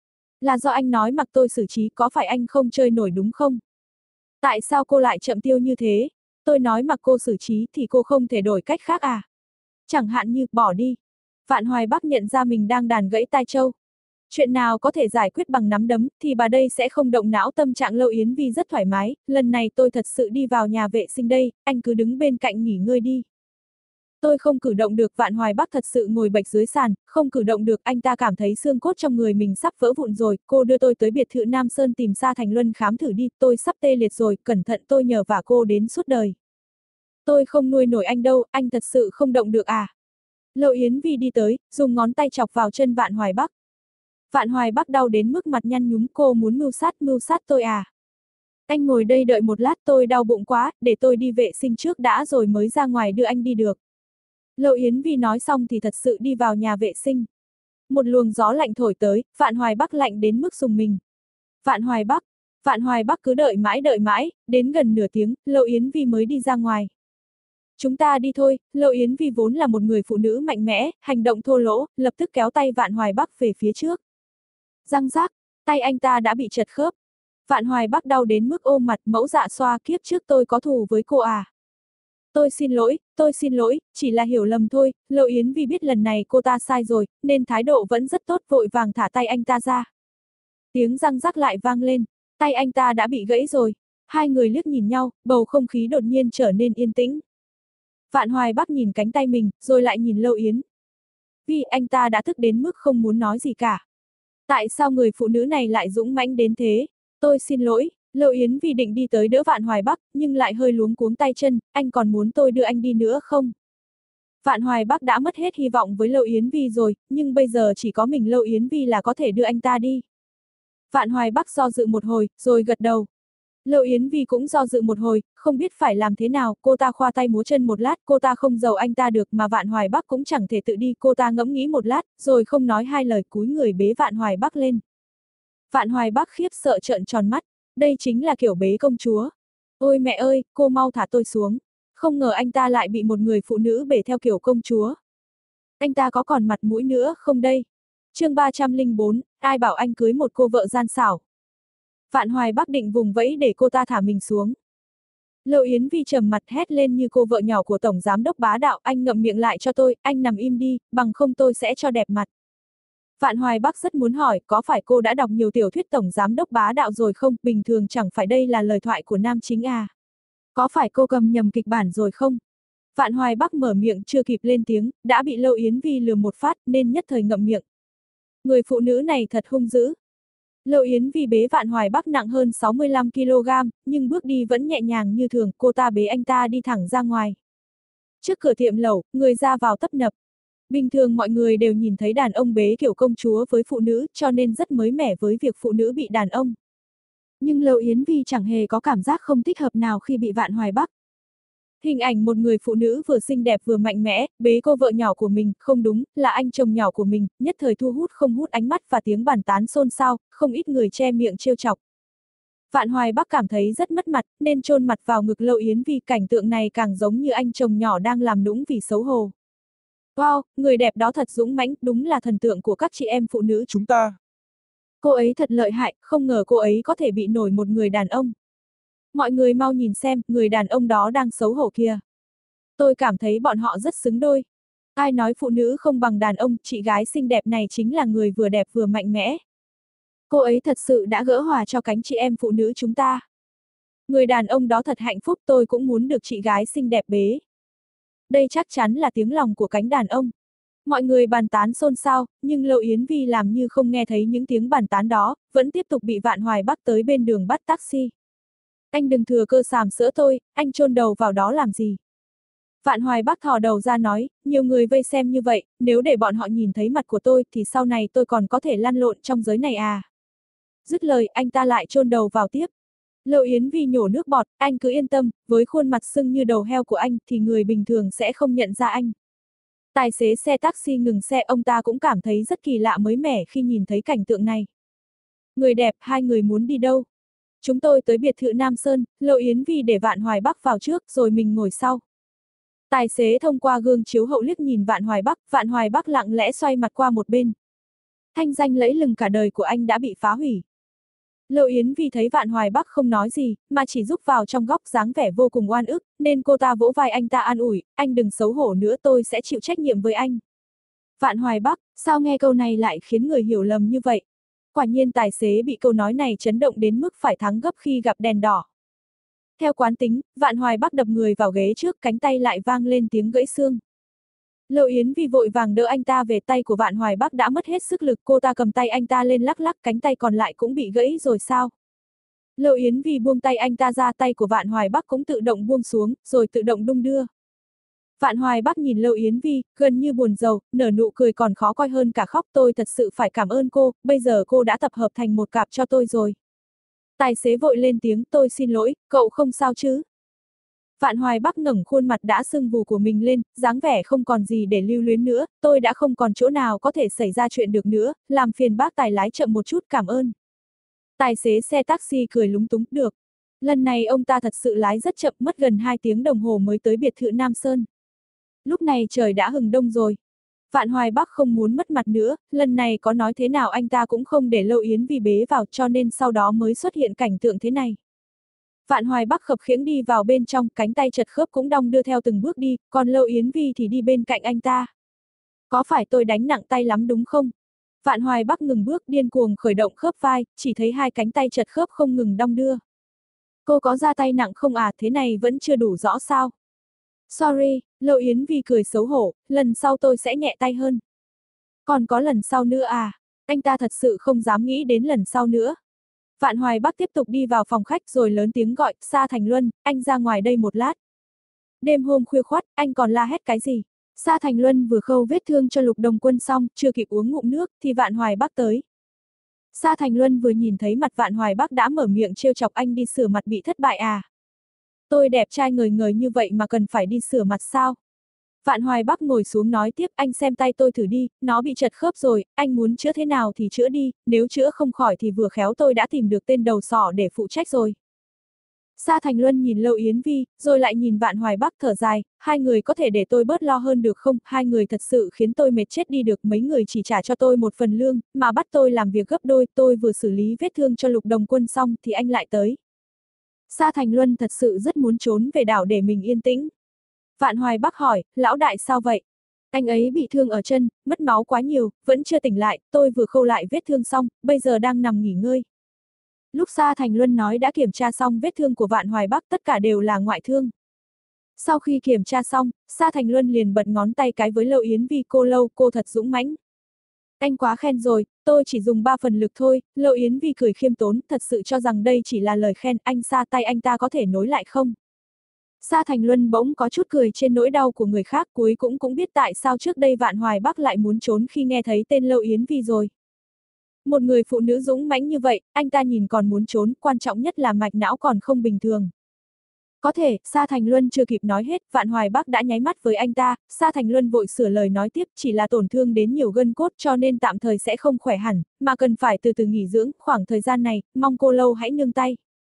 Là do anh nói mặc tôi xử trí, có phải anh không chơi nổi đúng không? Tại sao cô lại chậm tiêu như thế? Tôi nói mặc cô xử trí thì cô không thể đổi cách khác à? Chẳng hạn như, bỏ đi. Vạn Hoài Bắc nhận ra mình đang đàn gãy tai trâu. Chuyện nào có thể giải quyết bằng nắm đấm, thì bà đây sẽ không động não. Tâm trạng Lâu Yến Vi rất thoải mái, lần này tôi thật sự đi vào nhà vệ sinh đây, anh cứ đứng bên cạnh nghỉ ngơi đi. Tôi không cử động được, Vạn Hoài Bắc thật sự ngồi bệt dưới sàn, không cử động được, anh ta cảm thấy xương cốt trong người mình sắp vỡ vụn rồi, cô đưa tôi tới biệt thự Nam Sơn tìm Sa Thành Luân khám thử đi, tôi sắp tê liệt rồi, cẩn thận tôi nhờ vả cô đến suốt đời. Tôi không nuôi nổi anh đâu, anh thật sự không động được à? Lâu Yến Vi đi tới, dùng ngón tay chọc vào chân Vạn Hoài Bắc. Vạn Hoài Bắc đau đến mức mặt nhăn nhúm, cô muốn mưu sát, mưu sát tôi à? Anh ngồi đây đợi một lát, tôi đau bụng quá, để tôi đi vệ sinh trước đã rồi mới ra ngoài đưa anh đi được. Lâu Yến Vi nói xong thì thật sự đi vào nhà vệ sinh. Một luồng gió lạnh thổi tới, Vạn Hoài Bắc lạnh đến mức rùng mình. Vạn Hoài Bắc, Vạn Hoài Bắc cứ đợi mãi đợi mãi, đến gần nửa tiếng, Lâu Yến Vi mới đi ra ngoài. Chúng ta đi thôi, Lâu Yến Vi vốn là một người phụ nữ mạnh mẽ, hành động thô lỗ, lập tức kéo tay Vạn Hoài Bắc về phía trước. Răng rác, tay anh ta đã bị trật khớp. Vạn Hoài Bắc đau đến mức ôm mặt, mẫu dạ xoa, kiếp trước tôi có thù với cô à? Tôi xin lỗi, tôi xin lỗi, chỉ là hiểu lầm thôi, Lâu Yến Vi biết lần này cô ta sai rồi, nên thái độ vẫn rất tốt, vội vàng thả tay anh ta ra. Tiếng răng rắc lại vang lên, tay anh ta đã bị gãy rồi. Hai người liếc nhìn nhau, bầu không khí đột nhiên trở nên yên tĩnh. Vạn Hoài Bắc nhìn cánh tay mình, rồi lại nhìn Lâu Yến Vi, anh ta đã tức đến mức không muốn nói gì cả. Tại sao người phụ nữ này lại dũng mãnh đến thế? Tôi xin lỗi. Lâu Yến Vi định đi tới đỡ Vạn Hoài Bắc, nhưng lại hơi luống cuống tay chân, anh còn muốn tôi đưa anh đi nữa không? Vạn Hoài Bắc đã mất hết hy vọng với Lâu Yến Vi rồi, nhưng bây giờ chỉ có mình Lâu Yến Vi là có thể đưa anh ta đi. Vạn Hoài Bắc do dự một hồi, rồi gật đầu. Lâu Yến Vi cũng do dự một hồi, không biết phải làm thế nào, cô ta khoa tay múa chân một lát, cô ta không giàu anh ta được mà Vạn Hoài Bắc cũng chẳng thể tự đi, cô ta ngẫm nghĩ một lát, rồi không nói hai lời cúi người bế Vạn Hoài Bắc lên. Vạn Hoài Bắc khiếp sợ trợn tròn mắt, đây chính là kiểu bế công chúa. Ôi mẹ ơi, cô mau thả tôi xuống. Không ngờ anh ta lại bị một người phụ nữ bế theo kiểu công chúa. Anh ta có còn mặt mũi nữa không đây? Chương ba trăm lẻ bốn, ai bảo anh cưới một cô vợ gian xảo. Vạn Hoài Bắc định vùng vẫy để cô ta thả mình xuống. Lâu Yến Vi trầm mặt hét lên như cô vợ nhỏ của Tổng Giám đốc bá đạo, anh ngậm miệng lại cho tôi, anh nằm im đi, bằng không tôi sẽ cho đẹp mặt. Vạn Hoài Bắc rất muốn hỏi, có phải cô đã đọc nhiều tiểu thuyết Tổng Giám đốc bá đạo rồi không, bình thường chẳng phải đây là lời thoại của nam chính à? Có phải cô cầm nhầm kịch bản rồi không? Vạn Hoài Bắc mở miệng chưa kịp lên tiếng, đã bị Lâu Yến Vi lừa một phát nên nhất thời ngậm miệng. Người phụ nữ này thật hung dữ. Lâu Yến Vi bế Vạn Hoài Bắc nặng hơn sáu mươi lăm ki lô gam, nhưng bước đi vẫn nhẹ nhàng như thường, cô ta bế anh ta đi thẳng ra ngoài. Trước cửa tiệm lẩu, người ra vào tấp nập. Bình thường mọi người đều nhìn thấy đàn ông bế kiểu công chúa với phụ nữ, cho nên rất mới mẻ với việc phụ nữ bị đàn ông. Nhưng Lâu Yến Vi chẳng hề có cảm giác không thích hợp nào khi bị Vạn Hoài Bắc. Hình ảnh một người phụ nữ vừa xinh đẹp vừa mạnh mẽ, bế cô vợ nhỏ của mình, không đúng, là anh chồng nhỏ của mình, nhất thời thu hút không hút ánh mắt và tiếng bàn tán xôn xao, không ít người che miệng trêu chọc. Vạn Hoài Bắc cảm thấy rất mất mặt, nên chôn mặt vào ngực Lâu Yến Vi, cảnh tượng này càng giống như anh chồng nhỏ đang làm nũng vì xấu hổ. Wow, người đẹp đó thật dũng mãnh, đúng là thần tượng của các chị em phụ nữ chúng ta. Cô ấy thật lợi hại, không ngờ cô ấy có thể bị nổi một người đàn ông. Mọi người mau nhìn xem, người đàn ông đó đang xấu hổ kìa. Tôi cảm thấy bọn họ rất xứng đôi. Ai nói phụ nữ không bằng đàn ông, chị gái xinh đẹp này chính là người vừa đẹp vừa mạnh mẽ. Cô ấy thật sự đã gỡ hòa cho cánh chị em phụ nữ chúng ta. Người đàn ông đó thật hạnh phúc, tôi cũng muốn được chị gái xinh đẹp bế. Đây chắc chắn là tiếng lòng của cánh đàn ông. Mọi người bàn tán xôn xao, nhưng Lâu Yến Vi làm như không nghe thấy những tiếng bàn tán đó, vẫn tiếp tục bị Vạn Hoài Bắc tới bên đường bắt taxi. Anh đừng thừa cơ sàm sỡ tôi, anh chôn đầu vào đó làm gì? Vạn Hoài Bắc thò đầu ra nói, nhiều người vây xem như vậy, nếu để bọn họ nhìn thấy mặt của tôi thì sau này tôi còn có thể lăn lộn trong giới này à? Dứt lời, anh ta lại chôn đầu vào tiếp. Lâu Yến Vi nhổ nước bọt, anh cứ yên tâm, với khuôn mặt sưng như đầu heo của anh thì người bình thường sẽ không nhận ra anh. Tài xế xe taxi ngừng xe, ông ta cũng cảm thấy rất kỳ lạ mới mẻ khi nhìn thấy cảnh tượng này. Người đẹp, hai người muốn đi đâu? Chúng tôi tới biệt thự Nam Sơn, Lâu Yến Vi để Vạn Hoài Bắc vào trước rồi mình ngồi sau. Tài xế thông qua gương chiếu hậu liếc nhìn Vạn Hoài Bắc, Vạn Hoài Bắc lặng lẽ xoay mặt qua một bên. Thanh danh lẫy lừng cả đời của anh đã bị phá hủy. Lâu Yến Vi thấy Vạn Hoài Bắc không nói gì, mà chỉ rúc vào trong góc dáng vẻ vô cùng oan ức, nên cô ta vỗ vai anh ta an ủi, anh đừng xấu hổ nữa, tôi sẽ chịu trách nhiệm với anh. Vạn Hoài Bắc, sao nghe câu này lại khiến người hiểu lầm như vậy? Quả nhiên tài xế bị câu nói này chấn động đến mức phải thắng gấp khi gặp đèn đỏ. Theo quán tính, Vạn Hoài Bắc đập người vào ghế trước, cánh tay lại vang lên tiếng gãy xương. Lâu Yến Vi vội vàng đỡ anh ta về, tay của Vạn Hoài Bắc đã mất hết sức lực, cô ta cầm tay anh ta lên lắc lắc, cánh tay còn lại cũng bị gãy rồi sao? Lâu Yến Vi buông tay anh ta ra, tay của Vạn Hoài Bắc cũng tự động buông xuống, rồi tự động đung đưa. Vạn Hoài Bắc nhìn Lâu Yến Vi, gần như buồn rầu, nở nụ cười còn khó coi hơn cả khóc, tôi thật sự phải cảm ơn cô, bây giờ cô đã tập hợp thành một cặp cho tôi rồi. Tài xế vội lên tiếng, tôi xin lỗi, cậu không sao chứ? Vạn Hoài Bắc ngẩng khuôn mặt đã sưng vù của mình lên, dáng vẻ không còn gì để lưu luyến nữa, tôi đã không còn chỗ nào có thể xảy ra chuyện được nữa, làm phiền bác tài lái chậm một chút, cảm ơn. Tài xế xe taxi cười lúng túng, được. Lần này ông ta thật sự lái rất chậm, mất gần hai tiếng đồng hồ mới tới biệt thự Nam Sơn. Lúc này trời đã hừng đông rồi. Vạn Hoài Bắc không muốn mất mặt nữa, lần này có nói thế nào anh ta cũng không để Lâu Yến Vi bế vào, cho nên sau đó mới xuất hiện cảnh tượng thế này. Vạn Hoài Bắc khập khiễng đi vào bên trong, cánh tay chật khớp cũng đong đưa theo từng bước đi, còn Lâu Yến Vi thì đi bên cạnh anh ta. Có phải tôi đánh nặng tay lắm đúng không? Vạn Hoài Bắc ngừng bước, điên cuồng khởi động khớp vai, chỉ thấy hai cánh tay chật khớp không ngừng đong đưa. Cô có ra tay nặng không à, thế này vẫn chưa đủ rõ sao? Sorry, Lâu Yến Vi cười xấu hổ, lần sau tôi sẽ nhẹ tay hơn. Còn có lần sau nữa à? Anh ta thật sự không dám nghĩ đến lần sau nữa. Vạn Hoài Bắc tiếp tục đi vào phòng khách rồi lớn tiếng gọi, Sa Thành Luân, anh ra ngoài đây một lát. Đêm hôm khuya khoắt, anh còn la hét cái gì? Sa Thành Luân vừa khâu vết thương cho Lục Đồng Quân xong, chưa kịp uống ngụm nước, thì Vạn Hoài Bắc tới. Sa Thành Luân vừa nhìn thấy mặt Vạn Hoài Bắc đã mở miệng trêu chọc, anh đi sửa mặt bị thất bại à? Tôi đẹp trai ngời ngời như vậy mà cần phải đi sửa mặt sao? Vạn Hoài Bắc ngồi xuống nói tiếp, anh xem tay tôi thử đi, nó bị chật khớp rồi, anh muốn chữa thế nào thì chữa đi, nếu chữa không khỏi thì vừa khéo tôi đã tìm được tên đầu sỏ để phụ trách rồi. Sa Thành Luân nhìn Lâu Yến Vi, rồi lại nhìn Vạn Hoài Bắc thở dài, hai người có thể để tôi bớt lo hơn được không, hai người thật sự khiến tôi mệt chết đi được, mấy người chỉ trả cho tôi một phần lương, mà bắt tôi làm việc gấp đôi, tôi vừa xử lý vết thương cho Lục Đồng Quân xong thì anh lại tới. Sa Thành Luân thật sự rất muốn trốn về đảo để mình yên tĩnh. Vạn Hoài Bắc hỏi, lão đại sao vậy? Anh ấy bị thương ở chân, mất máu quá nhiều, vẫn chưa tỉnh lại, tôi vừa khâu lại vết thương xong, bây giờ đang nằm nghỉ ngơi. Lúc Sa Thành Luân nói đã kiểm tra xong vết thương của Vạn Hoài Bắc, tất cả đều là ngoại thương. Sau khi kiểm tra xong, Sa Thành Luân liền bật ngón tay cái với Lâu Yến Vi, cô Lâu, cô thật dũng mãnh. Anh quá khen rồi, tôi chỉ dùng ba phần lực thôi, Lâu Yến Vi cười khiêm tốn, thật sự cho rằng đây chỉ là lời khen, anh Sa tay anh ta có thể nối lại không? Sa Thành Luân bỗng có chút cười trên nỗi đau của người khác, cuối cũng cũng biết tại sao trước đây Vạn Hoài Bắc lại muốn trốn khi nghe thấy tên Lâu Yến Vi rồi. Một người phụ nữ dũng mãnh như vậy, anh ta nhìn còn muốn trốn, quan trọng nhất là mạch não còn không bình thường. Có thể, Sa Thành Luân chưa kịp nói hết, Vạn Hoài Bắc đã nháy mắt với anh ta, Sa Thành Luân vội sửa lời nói tiếp, chỉ là tổn thương đến nhiều gân cốt cho nên tạm thời sẽ không khỏe hẳn, mà cần phải từ từ nghỉ dưỡng, khoảng thời gian này, mong cô Lâu hãy nương tay.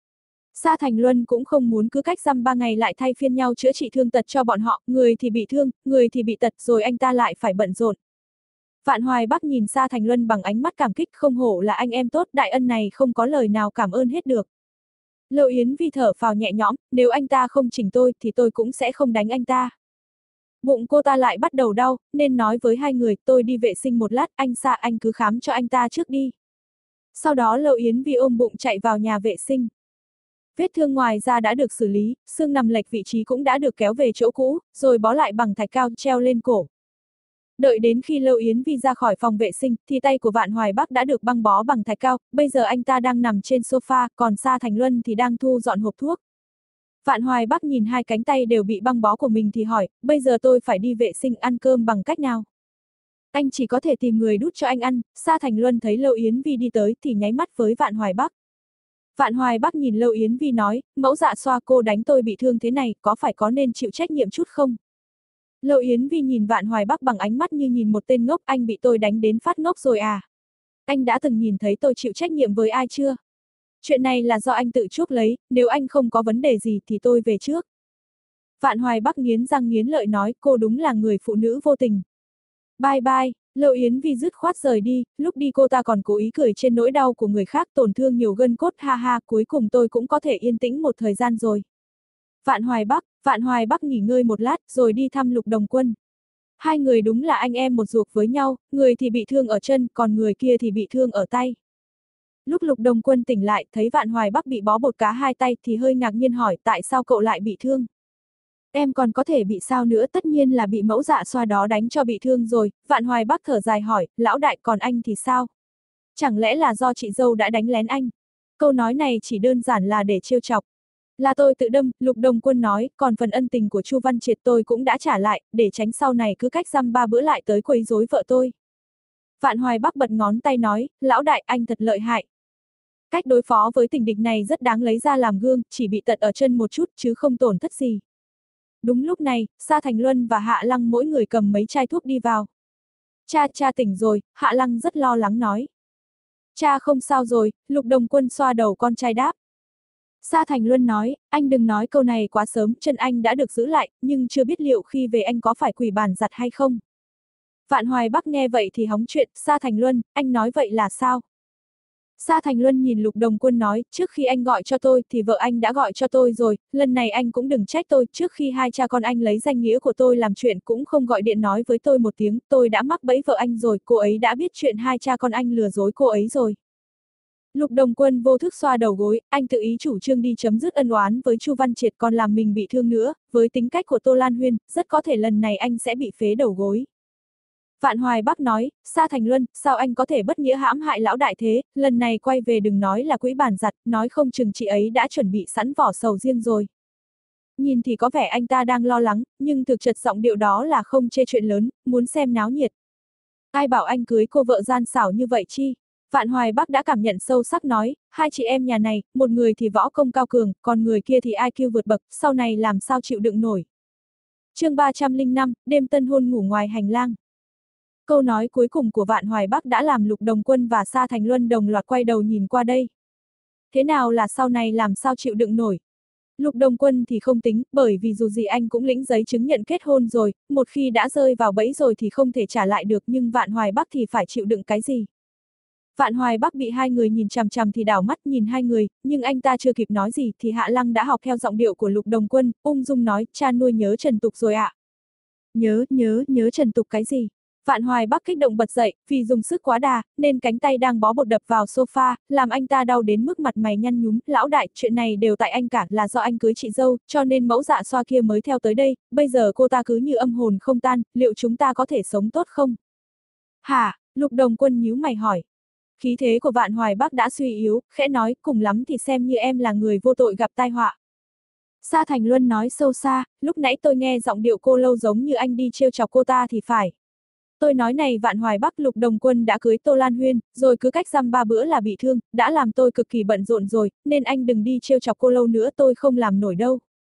Sa Thành Luân cũng không muốn cứ cách dăm ba ngày lại thay phiên nhau chữa trị thương tật cho bọn họ, người thì bị thương, người thì bị tật rồi anh ta lại phải bận rộn. Vạn Hoài Bắc nhìn Sa Thành Luân bằng ánh mắt cảm kích, không hổ là anh em tốt, đại ân này không có lời nào cảm ơn hết được. Lâu Yến Vi thở phào nhẹ nhõm, nếu anh ta không chỉnh tôi thì tôi cũng sẽ không đánh anh ta. Bụng cô ta lại bắt đầu đau, nên nói với hai người, tôi đi vệ sinh một lát, anh Sa anh cứ khám cho anh ta trước đi. Sau đó Lâu Yến Vi ôm bụng chạy vào nhà vệ sinh. Vết thương ngoài da đã được xử lý, xương nằm lệch vị trí cũng đã được kéo về chỗ cũ, rồi bó lại bằng thạch cao treo lên cổ. Đợi đến khi Lâu Yến Vi ra khỏi phòng vệ sinh, thì tay của Vạn Hoài Bắc đã được băng bó bằng thạch cao, bây giờ anh ta đang nằm trên sofa, còn Sa Thành Luân thì đang thu dọn hộp thuốc. Vạn Hoài Bắc nhìn hai cánh tay đều bị băng bó của mình thì hỏi, bây giờ tôi phải đi vệ sinh ăn cơm bằng cách nào? Anh chỉ có thể tìm người đút cho anh ăn, Sa Thành Luân thấy Lâu Yến Vi đi tới thì nháy mắt với Vạn Hoài Bắc. Vạn Hoài Bắc nhìn Lâu Yến Vi nói, mẫu dạ xoa cô đánh tôi bị thương thế này, có phải có nên chịu trách nhiệm chút không? Lâu Yến Vi nhìn Vạn Hoài Bắc bằng ánh mắt như nhìn một tên ngốc, anh bị tôi đánh đến phát ngốc rồi à? Anh đã từng nhìn thấy tôi chịu trách nhiệm với ai chưa? Chuyện này là do anh tự chuốc lấy, nếu anh không có vấn đề gì thì tôi về trước. Vạn Hoài Bắc nghiến răng nghiến lợi nói, cô đúng là người phụ nữ vô tình. Bye bye, Lâu Yến Vi dứt khoát rời đi, lúc đi cô ta còn cố ý cười trên nỗi đau của người khác, tổn thương nhiều gân cốt, ha ha, cuối cùng tôi cũng có thể yên tĩnh một thời gian rồi. Vạn Hoài Bắc, Vạn Hoài Bắc nghỉ ngơi một lát, rồi đi thăm Lục Đồng Quân. Hai người đúng là anh em một ruột với nhau, người thì bị thương ở chân, còn người kia thì bị thương ở tay. Lúc Lục Đồng Quân tỉnh lại, thấy Vạn Hoài Bắc bị bó bột cá hai tay thì hơi ngạc nhiên hỏi, tại sao cậu lại bị thương? Em còn có thể bị sao nữa, tất nhiên là bị mẫu dạ xoa đó đánh cho bị thương rồi. Vạn Hoài Bắc thở dài hỏi, lão đại còn anh thì sao? Chẳng lẽ là do chị dâu đã đánh lén anh? Câu nói này chỉ đơn giản là để trêu chọc. Là tôi tự đâm, Lục Đồng Quân nói, còn phần ân tình của Chu Văn Triệt tôi cũng đã trả lại, để tránh sau này cứ cách dăm ba bữa lại tới quấy rối vợ tôi. Vạn Hoài Bắc bật ngón tay nói, lão đại anh thật lợi hại. Cách đối phó với tình địch này rất đáng lấy ra làm gương, chỉ bị tật ở chân một chút chứ không tổn thất gì. Đúng lúc này, Sa Thành Luân và Hạ Lăng mỗi người cầm mấy chai thuốc đi vào. Cha, cha tỉnh rồi, Hạ Lăng rất lo lắng nói. Cha không sao rồi, Lục Đồng Quân xoa đầu con trai đáp. Sa Thành Luân nói, anh đừng nói câu này quá sớm, chân anh đã được giữ lại, nhưng chưa biết liệu khi về anh có phải quỳ bàn giặt hay không. Vạn Hoài Bắc nghe vậy thì hóng chuyện, Sa Thành Luân, anh nói vậy là sao? Sa Thành Luân nhìn Lục Đồng Quân nói, trước khi anh gọi cho tôi thì vợ anh đã gọi cho tôi rồi, lần này anh cũng đừng trách tôi, trước khi hai cha con anh lấy danh nghĩa của tôi làm chuyện cũng không gọi điện nói với tôi một tiếng, tôi đã mắc bẫy vợ anh rồi, cô ấy đã biết chuyện hai cha con anh lừa dối cô ấy rồi. Lục Đồng Quân vô thức xoa đầu gối, anh tự ý chủ trương đi chấm dứt ân oán với Chu Văn Triệt còn làm mình bị thương nữa, với tính cách của Tô Lan Huyên, rất có thể lần này anh sẽ bị phế đầu gối. Vạn Hoài Bắc nói, Sa Thành Luân, sao anh có thể bất nghĩa hãm hại lão đại thế, lần này quay về đừng nói là quỹ bàn giặt, nói không chừng chị ấy đã chuẩn bị sẵn vỏ sầu riêng rồi. Nhìn thì có vẻ anh ta đang lo lắng, nhưng thực chất giọng điệu đó là không chê chuyện lớn, muốn xem náo nhiệt. Ai bảo anh cưới cô vợ gian xảo như vậy chi? Vạn Hoài Bắc đã cảm nhận sâu sắc nói, hai chị em nhà này, một người thì võ công cao cường, còn người kia thì i kiu vượt bậc, sau này làm sao chịu đựng nổi. Chương ba trăm lẻ năm, đêm tân hôn ngủ ngoài hành lang. Câu nói cuối cùng của Vạn Hoài Bắc đã làm Lục Đồng Quân và Sa Thành Luân đồng loạt quay đầu nhìn qua đây. Thế nào là sau này làm sao chịu đựng nổi? Lục Đồng Quân thì không tính, bởi vì dù gì anh cũng lĩnh giấy chứng nhận kết hôn rồi, một khi đã rơi vào bẫy rồi thì không thể trả lại được, nhưng Vạn Hoài Bắc thì phải chịu đựng cái gì? Vạn Hoài Bắc bị hai người nhìn chằm chằm thì đảo mắt nhìn hai người, nhưng anh ta chưa kịp nói gì thì Hạ Lăng đã học theo giọng điệu của Lục Đồng Quân, ung dung nói, cha nuôi nhớ Trần Tục rồi ạ. À? Nhớ, nhớ, nhớ Trần Tục cái gì? Vạn Hoài Bắc kích động bật dậy, vì dùng sức quá đà, nên cánh tay đang bó bột đập vào sofa, làm anh ta đau đến mức mặt mày nhăn nhúm, lão đại, chuyện này đều tại anh cả, là do anh cưới chị dâu, cho nên mẫu dạ xoa kia mới theo tới đây, bây giờ cô ta cứ như âm hồn không tan, liệu chúng ta có thể sống tốt không? Hả? Lục Đồng Quân nhíu mày hỏi. Khí thế của Vạn Hoài Bắc đã suy yếu, khẽ nói, cùng lắm thì xem như em là người vô tội gặp tai họa. Sa Thành Luân nói sâu xa, lúc nãy tôi nghe giọng điệu cô lâu giống như anh đi trêu chọc cô ta thì phải. Tôi nói này Vạn Hoài Bắc, Lục Đồng Quân đã cưới Tô Lan Huyên, rồi cứ cách dăm ba bữa là bị thương, đã làm tôi cực kỳ bận rộn rồi, nên anh đừng đi trêu chọc cô lâu nữa, tôi không làm nổi đâu.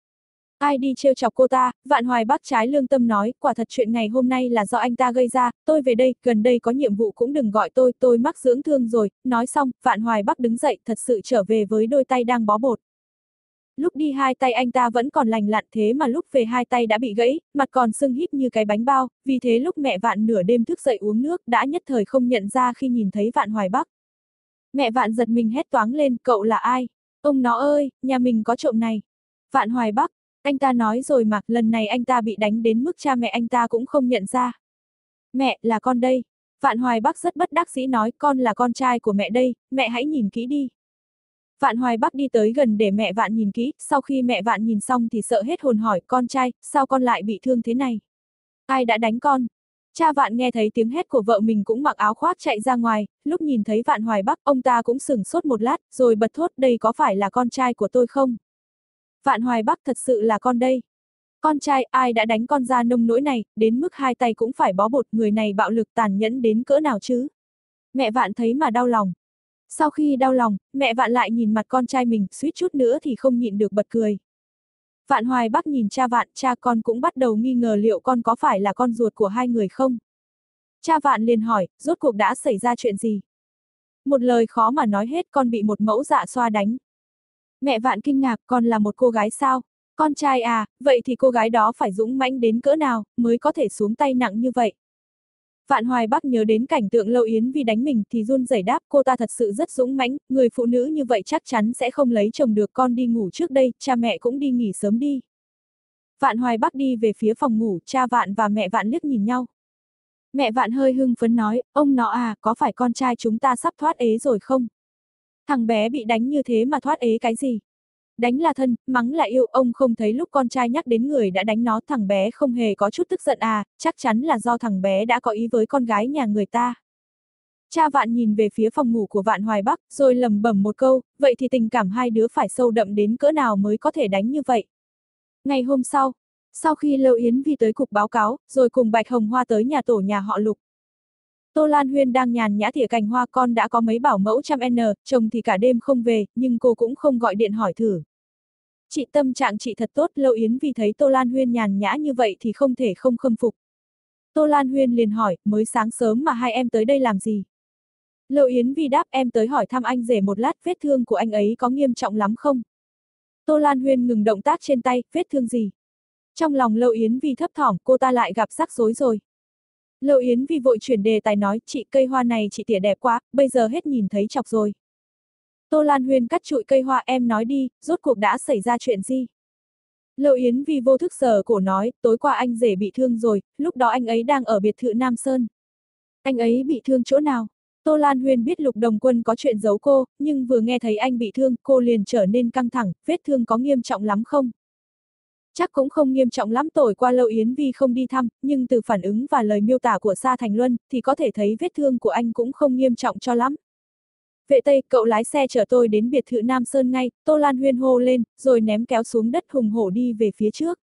Ai đi trêu chọc cô ta? Vạn Hoài Bắc trái lương tâm nói, quả thật chuyện ngày hôm nay là do anh ta gây ra, tôi về đây, gần đây có nhiệm vụ cũng đừng gọi tôi, tôi mắc dưỡng thương rồi, nói xong, Vạn Hoài Bắc đứng dậy, thật sự trở về với đôi tay đang bó bột. Lúc đi hai tay anh ta vẫn còn lành lặn, thế mà lúc về hai tay đã bị gãy, mặt còn sưng híp như cái bánh bao, vì thế lúc mẹ Vạn nửa đêm thức dậy uống nước đã nhất thời không nhận ra khi nhìn thấy Vạn Hoài Bắc. Mẹ Vạn giật mình hét toáng lên, cậu là ai? Ông nó ơi, nhà mình có trộm này. Vạn Hoài Bắc, anh ta nói rồi mà, lần này anh ta bị đánh đến mức cha mẹ anh ta cũng không nhận ra. Mẹ, là con đây. Vạn Hoài Bắc rất bất đắc dĩ nói, con là con trai của mẹ đây, mẹ hãy nhìn kỹ đi. Vạn Hoài Bắc đi tới gần để mẹ Vạn nhìn kỹ, sau khi mẹ Vạn nhìn xong thì sợ hết hồn hỏi, con trai, sao con lại bị thương thế này? Ai đã đánh con? Cha Vạn nghe thấy tiếng hét của vợ mình cũng mặc áo khoác chạy ra ngoài, lúc nhìn thấy Vạn Hoài Bắc, ông ta cũng sửng sốt một lát, rồi bật thốt, đây có phải là con trai của tôi không? Vạn Hoài Bắc, thật sự là con đây. Con trai, ai đã đánh con ra nông nỗi này, đến mức hai tay cũng phải bó bột, người này bạo lực tàn nhẫn đến cỡ nào chứ? Mẹ Vạn thấy mà đau lòng. Sau khi đau lòng, mẹ Vạn lại nhìn mặt con trai mình, suýt chút nữa thì không nhịn được bật cười. Vạn Hoài Bắc nhìn cha Vạn, cha con cũng bắt đầu nghi ngờ liệu con có phải là con ruột của hai người không? Cha Vạn liền hỏi, rốt cuộc đã xảy ra chuyện gì? Một lời khó mà nói hết, con bị một mẫu dạ xoa đánh. Mẹ Vạn kinh ngạc, con là một cô gái sao? Con trai à, vậy thì cô gái đó phải dũng mãnh đến cỡ nào, mới có thể xuống tay nặng như vậy? Vạn Hoài Bắc nhớ đến cảnh tượng Lâu Yến Vi đánh mình thì run rẩy đáp, cô ta thật sự rất dũng mãnh, người phụ nữ như vậy chắc chắn sẽ không lấy chồng được, con đi ngủ trước đây, cha mẹ cũng đi nghỉ sớm đi. Vạn Hoài Bắc đi về phía phòng ngủ, cha Vạn và mẹ Vạn liếc nhìn nhau. Mẹ Vạn hơi hưng phấn nói, ông nó à, có phải con trai chúng ta sắp thoát ế rồi không? Thằng bé bị đánh như thế mà thoát ế cái gì? Đánh là thân, mắng là yêu, ông không thấy lúc con trai nhắc đến người đã đánh nó thằng bé không hề có chút tức giận à, chắc chắn là do thằng bé đã có ý với con gái nhà người ta. Cha Vạn nhìn về phía phòng ngủ của Vạn Hoài Bắc, rồi lẩm bẩm một câu, vậy thì tình cảm hai đứa phải sâu đậm đến cỡ nào mới có thể đánh như vậy. Ngày hôm sau, sau khi Lâu Yến Vi tới cục báo cáo, rồi cùng Bạch Hồng Hoa tới nhà tổ nhà họ Lục. Tô Lan Huyên đang nhàn nhã thìa cành hoa, con đã có mấy bảo mẫu trăm n, chồng thì cả đêm không về, nhưng cô cũng không gọi điện hỏi thử. Chị tâm trạng chị thật tốt, Lâu Yến Vi thấy Tô Lan Huyên nhàn nhã như vậy thì không thể không khâm phục. Tô Lan Huyên liền hỏi, mới sáng sớm mà hai em tới đây làm gì? Lâu Yến Vi đáp, em tới hỏi thăm anh rể một lát, vết thương của anh ấy có nghiêm trọng lắm không? Tô Lan Huyên ngừng động tác trên tay, vết thương gì? Trong lòng Lâu Yến Vi thấp thỏm, cô ta lại gặp rắc rối rồi. Lâu Yến Vi vội chuyển đề tài nói, chị cây hoa này chị tỉa đẹp quá, bây giờ hết nhìn thấy chọc rồi. Tô Lan Huyên cắt trụi cây hoa, em nói đi, rốt cuộc đã xảy ra chuyện gì? Lâu Yến Vi vô thức sờ cổ nói, tối qua anh rể bị thương rồi, lúc đó anh ấy đang ở biệt thự Nam Sơn. Anh ấy bị thương chỗ nào? Tô Lan Huyên biết Lục Đồng Quân có chuyện giấu cô, nhưng vừa nghe thấy anh bị thương, cô liền trở nên căng thẳng, vết thương có nghiêm trọng lắm không? Chắc cũng không nghiêm trọng lắm, tối qua Lâu Yến Vi không đi thăm, nhưng từ phản ứng và lời miêu tả của Sa Thành Luân, thì có thể thấy vết thương của anh cũng không nghiêm trọng cho lắm. Vệ Tây, cậu lái xe chở tôi đến biệt thự Nam Sơn ngay, Tô Lan Huyên hô lên, rồi ném kéo xuống đất hùng hổ đi về phía trước.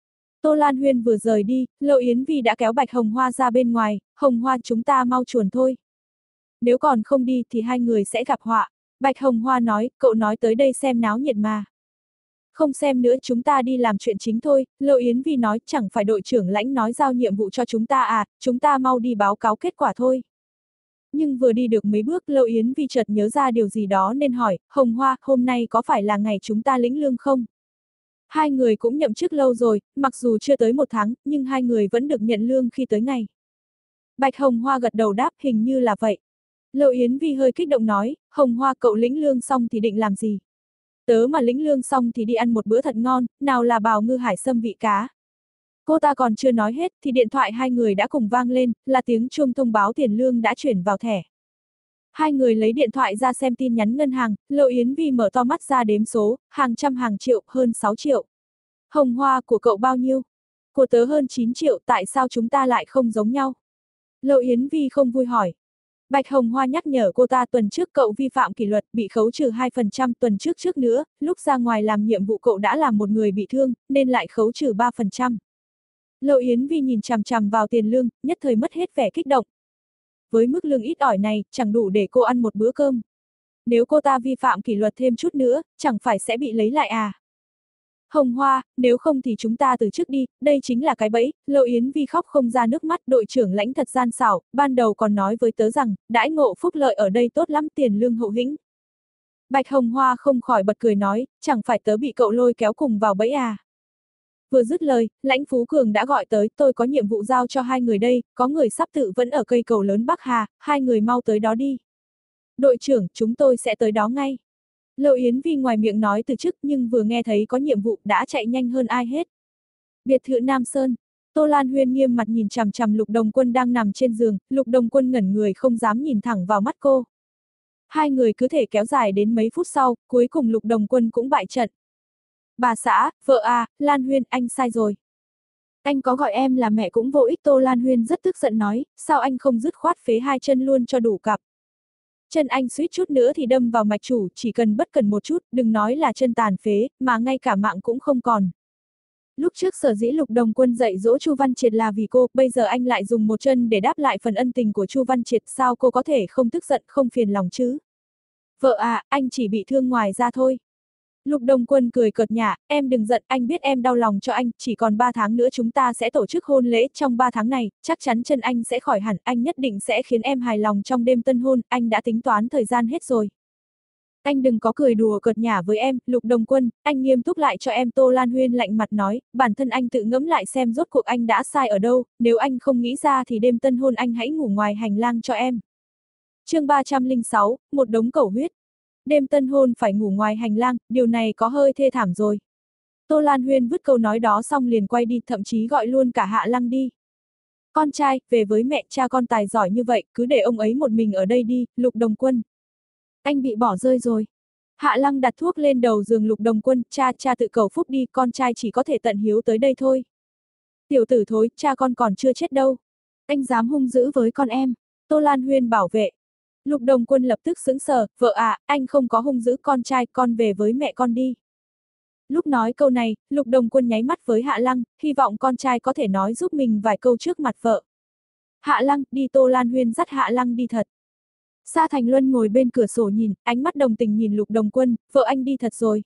Tô Lan Huyên vừa rời đi, Lâu Yến Vi đã kéo Bạch Hồng Hoa ra bên ngoài, Hồng Hoa chúng ta mau chuồn thôi. Nếu còn không đi thì hai người sẽ gặp họa. Bạch Hồng Hoa nói, cậu nói tới đây xem náo nhiệt mà. Không xem nữa, chúng ta đi làm chuyện chính thôi, Lâu Yến Vi nói, chẳng phải đội trưởng Lãnh nói giao nhiệm vụ cho chúng ta à, chúng ta mau đi báo cáo kết quả thôi. Nhưng vừa đi được mấy bước, Lâu Yến Vi chợt nhớ ra điều gì đó nên hỏi, Hồng Hoa, hôm nay có phải là ngày chúng ta lĩnh lương không? Hai người cũng nhậm chức lâu rồi, mặc dù chưa tới một tháng, nhưng hai người vẫn được nhận lương khi tới ngày. Bạch Hồng Hoa gật đầu đáp, hình như là vậy. Lâu Yến Vi hơi kích động nói, Hồng Hoa cậu lĩnh lương xong thì định làm gì? Tớ mà lĩnh lương xong thì đi ăn một bữa thật ngon, nào là bào ngư hải sâm vị cá. Cô ta còn chưa nói hết thì điện thoại hai người đã cùng vang lên, là tiếng chuông thông báo tiền lương đã chuyển vào thẻ. Hai người lấy điện thoại ra xem tin nhắn ngân hàng, Lâu Yến Vi mở to mắt ra đếm số, hàng trăm hàng triệu, hơn sáu triệu. Hồng Hoa, của cậu bao nhiêu? Của tớ hơn chín triệu, tại sao chúng ta lại không giống nhau? Lâu Yến Vi không vui hỏi. Bạch Hồng Hoa nhắc nhở cô ta, tuần trước cậu vi phạm kỷ luật, bị khấu trừ hai phần trăm, tuần trước trước nữa, lúc ra ngoài làm nhiệm vụ cậu đã làm một người bị thương, nên lại khấu trừ ba phần trăm. Lâu Yến Vi nhìn chằm chằm vào tiền lương, nhất thời mất hết vẻ kích động. Với mức lương ít ỏi này, chẳng đủ để cô ăn một bữa cơm. Nếu cô ta vi phạm kỷ luật thêm chút nữa, chẳng phải sẽ bị lấy lại à? Hồng Hoa, nếu không thì chúng ta từ chức đi, đây chính là cái bẫy. Lâu Yến Vi khóc không ra nước mắt, đội trưởng Lãnh thật gian xảo, ban đầu còn nói với tớ rằng, đãi ngộ phúc lợi ở đây tốt lắm, tiền lương hậu hĩnh. Bạch Hồng Hoa không khỏi bật cười nói, chẳng phải tớ bị cậu lôi kéo cùng vào bẫy à? Vừa dứt lời, Lãnh Phú Cường đã gọi tới, tôi có nhiệm vụ giao cho hai người đây, có người sắp tự vẫn ở cây cầu lớn Bắc Hà, hai người mau tới đó đi. Đội trưởng, chúng tôi sẽ tới đó ngay. Lâu Yến Vi ngoài miệng nói từ chức, nhưng vừa nghe thấy có nhiệm vụ đã chạy nhanh hơn ai hết. Biệt thự Nam Sơn. Tô Lan Huyên nghiêm mặt nhìn chằm chằm Lục Đồng Quân đang nằm trên giường, Lục Đồng Quân ngẩn người không dám nhìn thẳng vào mắt cô. Hai người cứ thể kéo dài đến mấy phút sau, cuối cùng Lục Đồng Quân cũng bại trận. Bà xã, vợ à, Lan Huyên, anh sai rồi. Anh có gọi em là mẹ cũng vô ích. Tô Lan Huyên rất tức giận nói, sao anh không dứt khoát phế hai chân luôn cho đủ cặp. Chân anh suýt chút nữa thì đâm vào mạch chủ, chỉ cần bất cần một chút, đừng nói là chân tàn phế, mà ngay cả mạng cũng không còn. Lúc trước sở dĩ Lục Đồng Quân dạy dỗ Chu Văn Triệt là vì cô, bây giờ anh lại dùng một chân để đáp lại phần ân tình của Chu Văn Triệt, sao cô có thể không tức giận, không phiền lòng chứ? Vợ à, anh chỉ bị thương ngoài da thôi. Lục Đồng Quân cười cợt nhả, em đừng giận, anh biết em đau lòng cho anh, chỉ còn ba tháng nữa chúng ta sẽ tổ chức hôn lễ, trong ba tháng này, chắc chắn chân anh sẽ khỏi hẳn, anh nhất định sẽ khiến em hài lòng trong đêm tân hôn, anh đã tính toán thời gian hết rồi. Anh đừng có cười đùa cợt nhả với em, Lục Đồng Quân, anh nghiêm túc lại cho em. Tô Lan Huyên lạnh mặt nói, bản thân anh tự ngẫm lại xem rốt cuộc anh đã sai ở đâu, nếu anh không nghĩ ra thì đêm tân hôn anh hãy ngủ ngoài hành lang cho em. Chương ba trăm lẻ sáu, một đống cẩu huyết. Đêm tân hôn phải ngủ ngoài hành lang, điều này có hơi thê thảm rồi. Tô Lan Huyên vứt câu nói đó xong liền quay đi, thậm chí gọi luôn cả Hạ Lăng đi. Con trai, về với mẹ, cha con tài giỏi như vậy, cứ để ông ấy một mình ở đây đi, Lục Đồng Quân. Anh bị bỏ rơi rồi. Hạ Lăng đặt thuốc lên đầu giường Lục Đồng Quân, cha cha tự cầu phúc đi, con trai chỉ có thể tận hiếu tới đây thôi. Tiểu tử thối, cha con còn chưa chết đâu. Anh dám hung dữ với con em. Tô Lan Huyên bảo vệ. Lục Đồng Quân lập tức sững sờ, vợ à, anh không có hung dữ con trai, con về với mẹ con đi. Lúc nói câu này, Lục Đồng Quân nháy mắt với Hạ Lăng, hy vọng con trai có thể nói giúp mình vài câu trước mặt vợ. Hạ Lăng, đi. Tô Lan Huyên dắt Hạ Lăng đi thật. Sa Thành Luân ngồi bên cửa sổ nhìn, ánh mắt đồng tình nhìn Lục Đồng Quân, vợ anh đi thật rồi.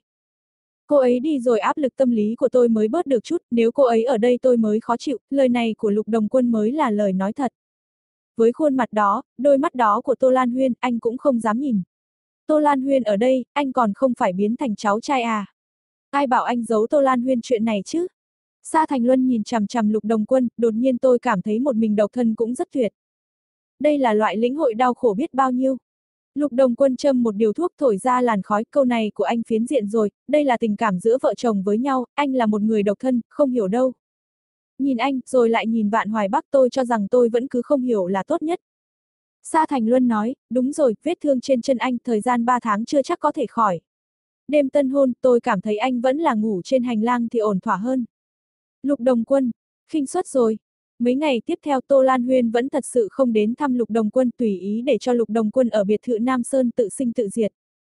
Cô ấy đi rồi áp lực tâm lý của tôi mới bớt được chút, nếu cô ấy ở đây tôi mới khó chịu, lời này của Lục Đồng Quân mới là lời nói thật. Với khuôn mặt đó, đôi mắt đó của Tô Lan Huyên, anh cũng không dám nhìn. Tô Lan Huyên ở đây, anh còn không phải biến thành cháu trai à? Ai bảo anh giấu Tô Lan Huyên chuyện này chứ? Sa Thành Luân nhìn chằm chằm Lục Đồng Quân, đột nhiên tôi cảm thấy một mình độc thân cũng rất tuyệt. Đây là loại lĩnh hội đau khổ biết bao nhiêu. Lục Đồng Quân châm một điều thuốc thổi ra làn khói, câu này của anh phiến diện rồi, đây là tình cảm giữa vợ chồng với nhau, anh là một người độc thân, không hiểu đâu. Nhìn anh, rồi lại nhìn Vạn Hoài Bắc, tôi cho rằng tôi vẫn cứ không hiểu là tốt nhất. Sa Thành Luân nói, đúng rồi, vết thương trên chân anh, thời gian ba tháng chưa chắc có thể khỏi. Đêm tân hôn, tôi cảm thấy anh vẫn là ngủ trên hành lang thì ổn thỏa hơn. Lục Đồng Quân, khinh suất rồi. Mấy ngày tiếp theo Tô Lan Huyên vẫn thật sự không đến thăm Lục Đồng Quân, tùy ý để cho Lục Đồng Quân ở biệt thự Nam Sơn tự sinh tự diệt.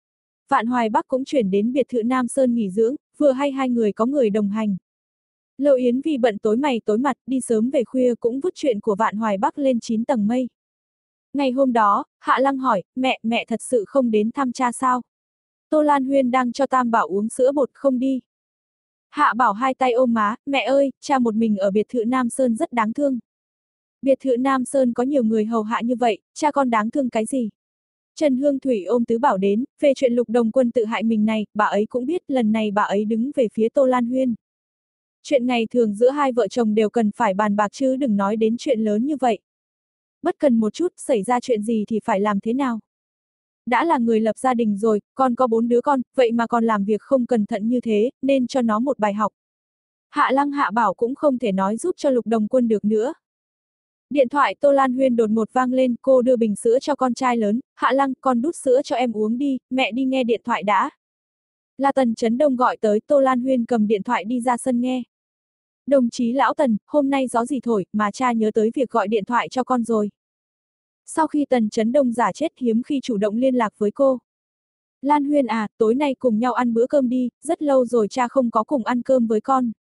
Vạn Hoài Bắc cũng chuyển đến biệt thự Nam Sơn nghỉ dưỡng, vừa hay hai người có người đồng hành. Lâu Yến vì bận tối mày tối mặt, đi sớm về khuya cũng vứt chuyện của Vạn Hoài Bắc lên chín tầng mây. Ngày hôm đó, Hạ Lăng hỏi, mẹ, mẹ thật sự không đến thăm cha sao? Tô Lan Huyên đang cho Tam Bảo uống sữa bột, không đi. Hạ Bảo hai tay ôm má, mẹ ơi, cha một mình ở biệt thự Nam Sơn rất đáng thương. Biệt thự Nam Sơn có nhiều người hầu hạ như vậy, cha con đáng thương cái gì? Trần Hương Thủy ôm Tứ Bảo đến, về chuyện Lục Đồng Quân tự hại mình này, bà ấy cũng biết, lần này bà ấy đứng về phía Tô Lan Huyên. Chuyện ngày thường giữa hai vợ chồng đều cần phải bàn bạc chứ đừng nói đến chuyện lớn như vậy. Bất cần một chút, xảy ra chuyện gì thì phải làm thế nào? Đã là người lập gia đình rồi, con có bốn đứa con, vậy mà còn làm việc không cẩn thận như thế, nên cho nó một bài học. Hạ Lăng Hạ Bảo cũng không thể nói giúp cho Lục Đồng Quân được nữa. Điện thoại Tô Lan Huyên đột ngột vang lên, cô đưa bình sữa cho con trai lớn, Hạ Lăng, con đút sữa cho em uống đi, mẹ đi nghe điện thoại đã. Là Tần Chấn Đông gọi tới, Tô Lan Huyên cầm điện thoại đi ra sân nghe. Đồng chí Lão Tần, hôm nay gió gì thổi, mà cha nhớ tới việc gọi điện thoại cho con rồi. Sau khi Tần Chấn Đông giả chết hiếm khi chủ động liên lạc với cô. Lan Huyên à, tối nay cùng nhau ăn bữa cơm đi, rất lâu rồi cha không có cùng ăn cơm với con.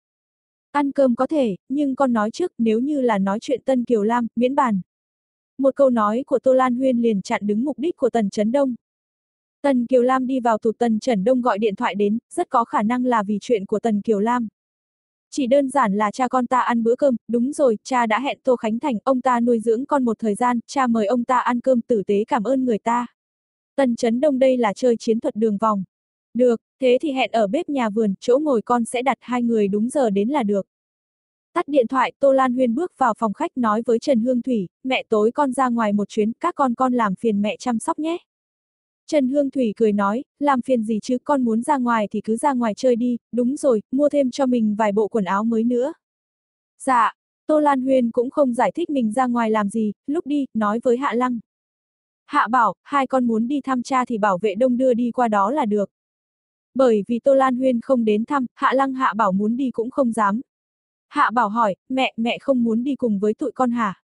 Ăn cơm có thể, nhưng con nói trước, nếu như là nói chuyện Tân Kiều Lam, miễn bàn. Một câu nói của Tô Lan Huyên liền chặn đứng mục đích của Tần Chấn Đông. Tần Kiều Lam đi vào tụt, Tần Chấn Đông gọi điện thoại đến, rất có khả năng là vì chuyện của Tần Kiều Lam. Chỉ đơn giản là cha con ta ăn bữa cơm, đúng rồi, cha đã hẹn Tô Khánh Thành, ông ta nuôi dưỡng con một thời gian, cha mời ông ta ăn cơm tử tế cảm ơn người ta. Tần Chấn Đông đây là chơi chiến thuật đường vòng. Được, thế thì hẹn ở bếp nhà vườn, chỗ ngồi con sẽ đặt hai người đúng giờ đến là được. Tắt điện thoại, Tô Lan Huyên bước vào phòng khách nói với Trần Hương Thủy, mẹ tối con ra ngoài một chuyến, các con con làm phiền mẹ chăm sóc nhé. Trần Hương Thủy cười nói, làm phiền gì chứ, con muốn ra ngoài thì cứ ra ngoài chơi đi, đúng rồi, mua thêm cho mình vài bộ quần áo mới nữa. Dạ, Tô Lan Huyên cũng không giải thích mình ra ngoài làm gì, lúc đi, nói với Hạ Lăng. Hạ Bảo, hai con muốn đi thăm cha thì bảo vệ đông đưa đi qua đó là được. Bởi vì Tô Lan Huyên không đến thăm, Hạ Lăng Hạ Bảo muốn đi cũng không dám. Hạ Bảo hỏi, mẹ, mẹ không muốn đi cùng với tụi con hả?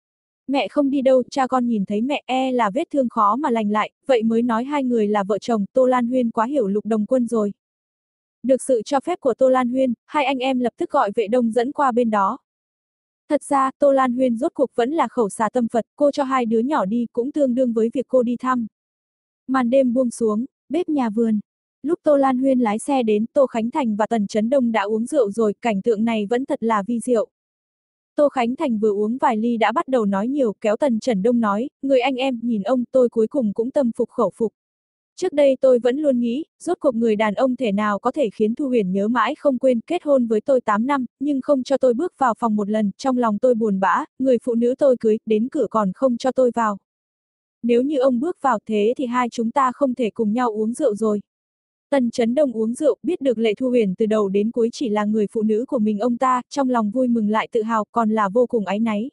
Mẹ không đi đâu, cha con nhìn thấy mẹ e là vết thương khó mà lành lại, vậy mới nói hai người là vợ chồng, Tô Lan Huyên quá hiểu Lục Đồng Quân rồi. Được sự cho phép của Tô Lan Huyên, hai anh em lập tức gọi vệ đông dẫn qua bên đó. Thật ra, Tô Lan Huyên rốt cuộc vẫn là khẩu xà tâm Phật, cô cho hai đứa nhỏ đi cũng tương đương với việc cô đi thăm. Màn đêm buông xuống, bếp nhà vườn. Lúc Tô Lan Huyên lái xe đến, Tô Khánh Thành và Tần Chấn Đông đã uống rượu rồi, cảnh tượng này vẫn thật là vi diệu. Tô Khánh Thành vừa uống vài ly đã bắt đầu nói nhiều, kéo Tần Chấn Đông nói, người anh em, nhìn ông, tôi cuối cùng cũng tâm phục khẩu phục. Trước đây tôi vẫn luôn nghĩ, rốt cuộc người đàn ông thể nào có thể khiến Thu Huyền nhớ mãi không quên, kết hôn với tôi tám năm, nhưng không cho tôi bước vào phòng một lần, trong lòng tôi buồn bã, người phụ nữ tôi cưới, đến cửa còn không cho tôi vào. Nếu như ông bước vào thế thì hai chúng ta không thể cùng nhau uống rượu rồi. Tần Chấn Đông uống rượu, biết được Lệ Thu Huyền từ đầu đến cuối chỉ là người phụ nữ của mình ông ta, trong lòng vui mừng lại tự hào, còn là vô cùng áy náy.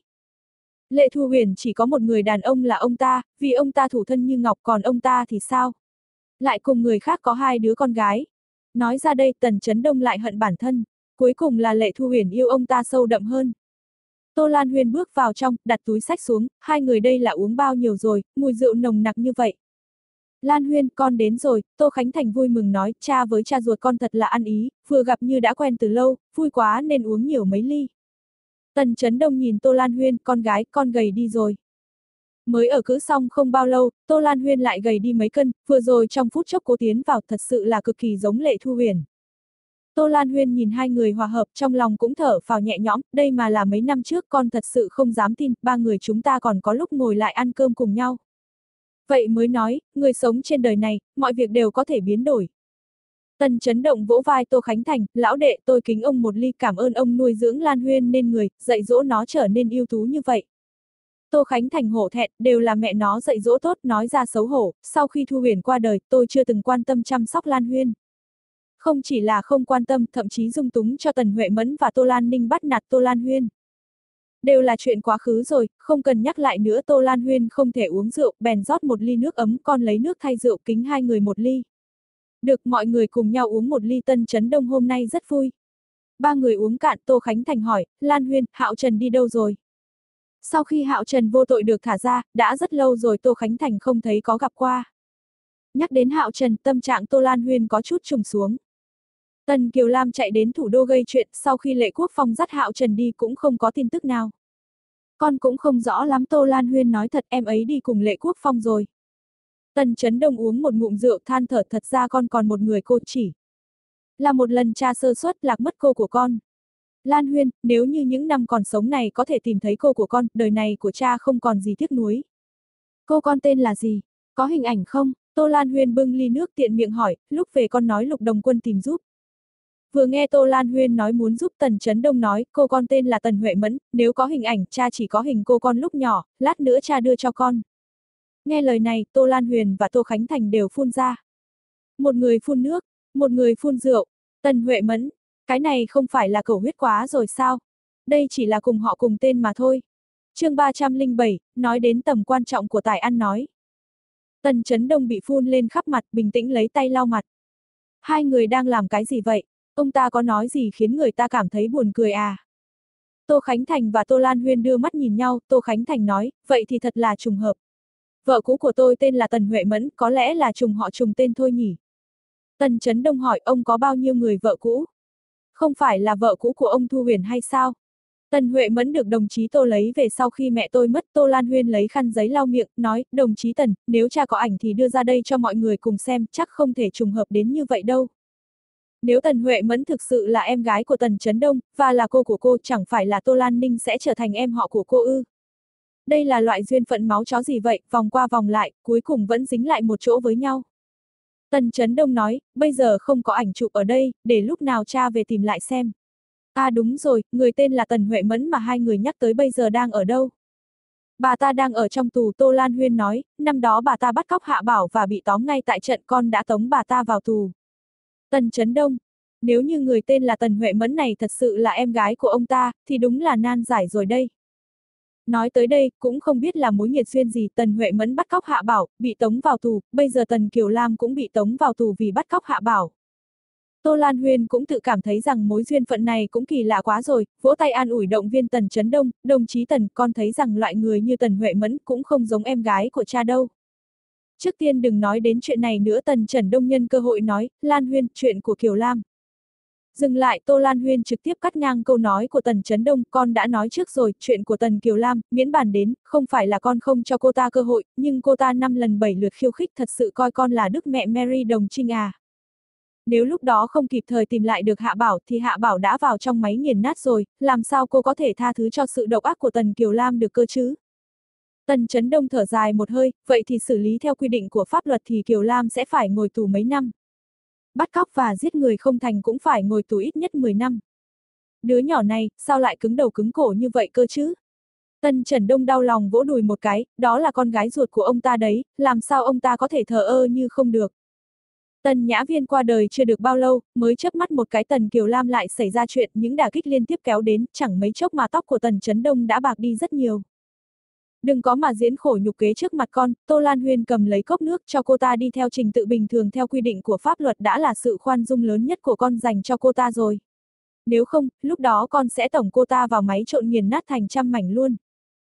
Lệ Thu Huyền chỉ có một người đàn ông là ông ta, vì ông ta thủ thân như ngọc, còn ông ta thì sao? lại cùng người khác có hai đứa con gái. Nói ra đây Tần Chấn Đông lại hận bản thân, cuối cùng là Lệ Thu Huyền yêu ông ta sâu đậm hơn. Tô Lan Huyên bước vào trong, đặt túi xách xuống, hai người đây là uống bao nhiêu rồi, mùi rượu nồng nặc như vậy. Lan Huyên, con đến rồi, Tô Khánh Thành vui mừng nói, cha với cha ruột con thật là ăn ý, vừa gặp như đã quen từ lâu, vui quá nên uống nhiều mấy ly. Tần Chấn Đông nhìn Tô Lan Huyên, con gái, con gầy đi rồi. Mới ở cữ xong không bao lâu, Tô Lan Huyên lại gầy đi mấy cân, vừa rồi trong phút chốc cố tiến vào thật sự là cực kỳ giống Lệ Thu Huyền. Tô Lan Huyên nhìn hai người hòa hợp trong lòng cũng thở phào nhẹ nhõm, đây mà là mấy năm trước con thật sự không dám tin, ba người chúng ta còn có lúc ngồi lại ăn cơm cùng nhau. Vậy mới nói, người sống trên đời này, mọi việc đều có thể biến đổi. Tần Chấn Động vỗ vai Tô Khánh Thành, lão đệ tôi kính ông một ly cảm ơn ông nuôi dưỡng Lan Huyên nên người, dạy dỗ nó trở nên ưu tú như vậy. Tô Khánh Thành hổ thẹn, đều là mẹ nó dạy dỗ tốt, nói ra xấu hổ, sau khi Thu Huyền qua đời tôi chưa từng quan tâm chăm sóc Lan Huyên. Không chỉ là không quan tâm, thậm chí dung túng cho Tần Huệ Mẫn và Tô Lan Ninh bắt nạt Tô Lan Huyên. Đều là chuyện quá khứ rồi, không cần nhắc lại nữa. Tô Lan Huyên không thể uống rượu, bèn rót một ly nước ấm, con lấy nước thay rượu kính hai người một ly. Được mọi người cùng nhau uống một ly. Tần Chấn Đông hôm nay rất vui. Ba người uống cạn, Tô Khánh Thành hỏi, Lan Huyên, Hạo Trần đi đâu rồi? Sau khi Hạo Trần vô tội được thả ra, đã rất lâu rồi Tô Khánh Thành không thấy có gặp qua. Nhắc đến Hạo Trần, tâm trạng Tô Lan Huyên có chút trùng xuống. Tần Kiều Lam chạy đến thủ đô gây chuyện, sau khi Lệ Quốc Phong dắt Hạo Trần đi cũng không có tin tức nào. Con cũng không rõ lắm. Tô Lan Huyên nói thật, em ấy đi cùng Lệ Quốc Phong rồi. Tần Chấn Đông uống một ngụm rượu than thở, thật ra con còn một người cô chỉ. Là một lần cha sơ suất lạc mất cô của con. Lan Huyên, nếu như những năm còn sống này có thể tìm thấy cô của con, đời này của cha không còn gì tiếc nuối. Cô con tên là gì? Có hình ảnh không? Tô Lan Huyên bưng ly nước tiện miệng hỏi, lúc về con nói Lục Đồng Quân tìm giúp. Vừa nghe Tô Lan Huyên nói muốn giúp, Tần Chấn Đông nói, cô con tên là Tần Huệ Mẫn, nếu có hình ảnh, cha chỉ có hình cô con lúc nhỏ, lát nữa cha đưa cho con. Nghe lời này, Tô Lan Huyền và Tô Khánh Thành đều phun ra. Một người phun nước, một người phun rượu. Tần Huệ Mẫn, cái này không phải là cầu huyết quá rồi sao? Đây chỉ là cùng họ cùng tên mà thôi. Chương ba trăm lẻ bảy, nói đến tầm quan trọng của tài ăn nói. Tần Chấn Đông bị phun lên khắp mặt, bình tĩnh lấy tay lau mặt. Hai người đang làm cái gì vậy? Ông ta có nói gì khiến người ta cảm thấy buồn cười à? Tô Khánh Thành và Tô Lan Huyên đưa mắt nhìn nhau, Tô Khánh Thành nói, vậy thì thật là trùng hợp. Vợ cũ của tôi tên là Tần Huệ Mẫn, có lẽ là trùng họ trùng tên thôi nhỉ? Tần Chấn Đông hỏi, ông có bao nhiêu người vợ cũ? Không phải là vợ cũ của ông Thu Huyền hay sao? Tần Huệ Mẫn được đồng chí Tô lấy về sau khi mẹ tôi mất. Tô Lan Huyên lấy khăn giấy lau miệng, nói, đồng chí Tần, nếu cha có ảnh thì đưa ra đây cho mọi người cùng xem, chắc không thể trùng hợp đến như vậy đâu. Nếu Tần Huệ Mẫn thực sự là em gái của Tần Chấn Đông, và là cô của cô, chẳng phải là Tô Lan Ninh sẽ trở thành em họ của cô ư? Đây là loại duyên phận máu chó gì vậy, vòng qua vòng lại, cuối cùng vẫn dính lại một chỗ với nhau. Tần Chấn Đông nói, bây giờ không có ảnh chụp ở đây, để lúc nào cha về tìm lại xem. À đúng rồi, người tên là Tần Huệ Mẫn mà hai người nhắc tới bây giờ đang ở đâu? Bà ta đang ở trong tù. Tô Lan Huyên nói, năm đó bà ta bắt cóc Hạ Bảo và bị tóm ngay tại trận, con đã tống bà ta vào tù. Tần Chấn Đông, nếu như người tên là Tần Huệ Mẫn này thật sự là em gái của ông ta, thì đúng là nan giải rồi đây. Nói tới đây, cũng không biết là mối nghiệt duyên gì, Tần Huệ Mẫn bắt cóc Hạ Bảo, bị tống vào tù, bây giờ Tần Kiều Lam cũng bị tống vào tù vì bắt cóc Hạ Bảo. Tô Lan Huyên cũng tự cảm thấy rằng mối duyên phận này cũng kỳ lạ quá rồi, vỗ tay an ủi động viên Tần Chấn Đông, đồng chí Tần, con thấy rằng loại người như Tần Huệ Mẫn cũng không giống em gái của cha đâu. Trước tiên đừng nói đến chuyện này nữa. Tần Chấn Đông nhân cơ hội nói, Lan Huyên, chuyện của Kiều Lam. Dừng lại, Tô Lan Huyên trực tiếp cắt ngang câu nói của Tần Chấn Đông, con đã nói trước rồi, chuyện của Tần Kiều Lam, miễn bàn đến, không phải là con không cho cô ta cơ hội, nhưng cô ta năm lần bảy lượt khiêu khích, thật sự coi con là đức mẹ Mary đồng trinh à. Nếu lúc đó không kịp thời tìm lại được Hạ Bảo thì Hạ Bảo đã vào trong máy nghiền nát rồi, làm sao cô có thể tha thứ cho sự độc ác của Tần Kiều Lam được cơ chứ? Tần Chấn Đông thở dài một hơi, vậy thì xử lý theo quy định của pháp luật thì Kiều Lam sẽ phải ngồi tù mấy năm. Bắt cóc và giết người không thành cũng phải ngồi tù ít nhất mười năm. Đứa nhỏ này, sao lại cứng đầu cứng cổ như vậy cơ chứ? Tần Chấn Đông đau lòng vỗ đùi một cái, đó là con gái ruột của ông ta đấy, làm sao ông ta có thể thờ ơ như không được. Tần Nhã Viên qua đời chưa được bao lâu, mới chớp mắt một cái Tần Kiều Lam lại xảy ra chuyện, những đả kích liên tiếp kéo đến, chẳng mấy chốc mà tóc của Tần Chấn Đông đã bạc đi rất nhiều. Đừng có mà diễn khổ nhục kế trước mặt con, Tô Lan Huyên cầm lấy cốc nước cho cô ta đi theo trình tự bình thường theo quy định của pháp luật đã là sự khoan dung lớn nhất của con dành cho cô ta rồi. Nếu không, lúc đó con sẽ tổng cô ta vào máy trộn nghiền nát thành trăm mảnh luôn.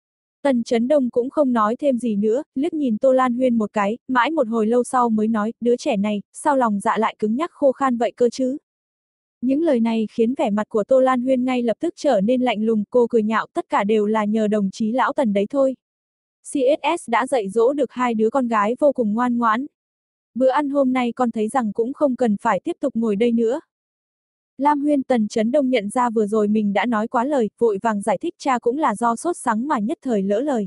Tần Chấn Đông cũng không nói thêm gì nữa, liếc nhìn Tô Lan Huyên một cái, mãi một hồi lâu sau mới nói, đứa trẻ này, sao lòng dạ lại cứng nhắc khô khan vậy cơ chứ? Những lời này khiến vẻ mặt của Tô Lan Huyên ngay lập tức trở nên lạnh lùng, cô cười nhạo tất cả đều là nhờ đồng chí lão Tần đấy thôi. xê ét ét đã dạy dỗ được hai đứa con gái vô cùng ngoan ngoãn. Bữa ăn hôm nay con thấy rằng cũng không cần phải tiếp tục ngồi đây nữa. Lam Huyên. Tần Chấn Đông nhận ra vừa rồi mình đã nói quá lời, vội vàng giải thích cha cũng là do sốt sắng mà nhất thời lỡ lời.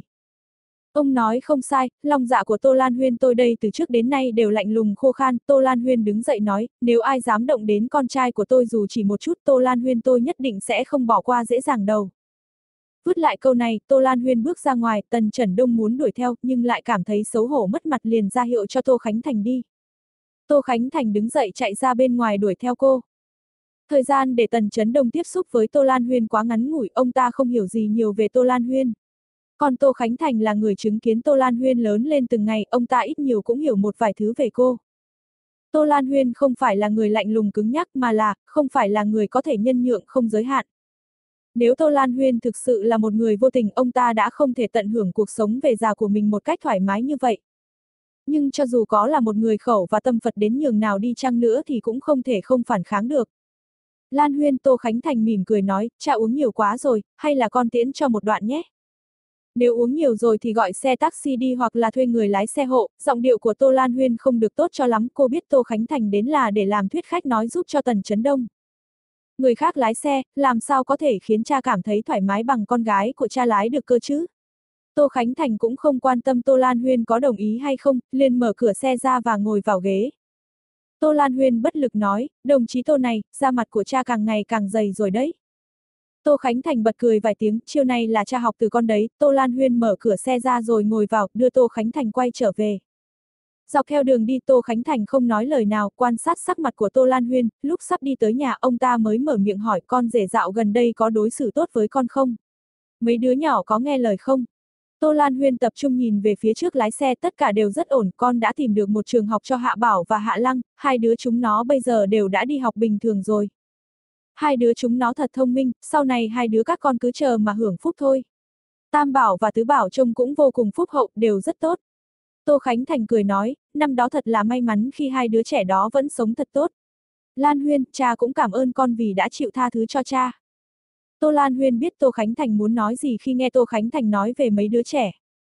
Ông nói không sai, lòng dạ của Tô Lan Huyên tôi đây từ trước đến nay đều lạnh lùng khô khan. Tô Lan Huyên đứng dậy nói, nếu ai dám động đến con trai của tôi dù chỉ một chút, Tô Lan Huyên tôi nhất định sẽ không bỏ qua dễ dàng đâu. Vứt lại câu này, Tô Lan Huyên bước ra ngoài, Tần Chấn Đông muốn đuổi theo, nhưng lại cảm thấy xấu hổ mất mặt liền ra hiệu cho Tô Khánh Thành đi. Tô Khánh Thành đứng dậy chạy ra bên ngoài đuổi theo cô. Thời gian để Tần Chấn Đông tiếp xúc với Tô Lan Huyên quá ngắn ngủi, ông ta không hiểu gì nhiều về Tô Lan Huyên. Còn Tô Khánh Thành là người chứng kiến Tô Lan Huyên lớn lên từng ngày, ông ta ít nhiều cũng hiểu một vài thứ về cô. Tô Lan Huyên không phải là người lạnh lùng cứng nhắc mà là, không phải là người có thể nhân nhượng không giới hạn. Nếu Tô Lan Huyên thực sự là một người vô tình, ông ta đã không thể tận hưởng cuộc sống về già của mình một cách thoải mái như vậy. Nhưng cho dù có là một người khẩu và tâm Phật đến nhường nào đi chăng nữa thì cũng không thể không phản kháng được. Lan Huyên. Tô Khánh Thành mỉm cười nói, cha uống nhiều quá rồi, hay là con tiễn cho một đoạn nhé. Nếu uống nhiều rồi thì gọi xe taxi đi hoặc là thuê người lái xe hộ. Giọng điệu của Tô Lan Huyên không được tốt cho lắm, cô biết Tô Khánh Thành đến là để làm thuyết khách nói giúp cho Tần Chấn Đông. Người khác lái xe, làm sao có thể khiến cha cảm thấy thoải mái bằng con gái của cha lái được cơ chứ? Tô Khánh Thành cũng không quan tâm Tô Lan Huyên có đồng ý hay không, liền mở cửa xe ra và ngồi vào ghế. Tô Lan Huyên bất lực nói, đồng chí Tô này, da mặt của cha càng ngày càng dày rồi đấy. Tô Khánh Thành bật cười vài tiếng, chiêu này là cha học từ con đấy. Tô Lan Huyên mở cửa xe ra rồi ngồi vào, đưa Tô Khánh Thành quay trở về. Dọc theo đường đi Tô Khánh Thành không nói lời nào, quan sát sắc mặt của Tô Lan Huyên, lúc sắp đi tới nhà ông ta mới mở miệng hỏi con rể dạo gần đây có đối xử tốt với con không? Mấy đứa nhỏ có nghe lời không? Tô Lan Huyên tập trung nhìn về phía trước lái xe, tất cả đều rất ổn, con đã tìm được một trường học cho Hạ Bảo và Hạ Lăng, hai đứa chúng nó bây giờ đều đã đi học bình thường rồi. Hai đứa chúng nó thật thông minh, sau này hai đứa các con cứ chờ mà hưởng phúc thôi. Tam Bảo và Tứ Bảo trông cũng vô cùng phúc hậu, đều rất tốt. Tô Khánh Thành cười nói, năm đó thật là may mắn khi hai đứa trẻ đó vẫn sống thật tốt. Lan Huyên, cha cũng cảm ơn con vì đã chịu tha thứ cho cha. Tô Lan Huyên biết Tô Khánh Thành muốn nói gì khi nghe Tô Khánh Thành nói về mấy đứa trẻ.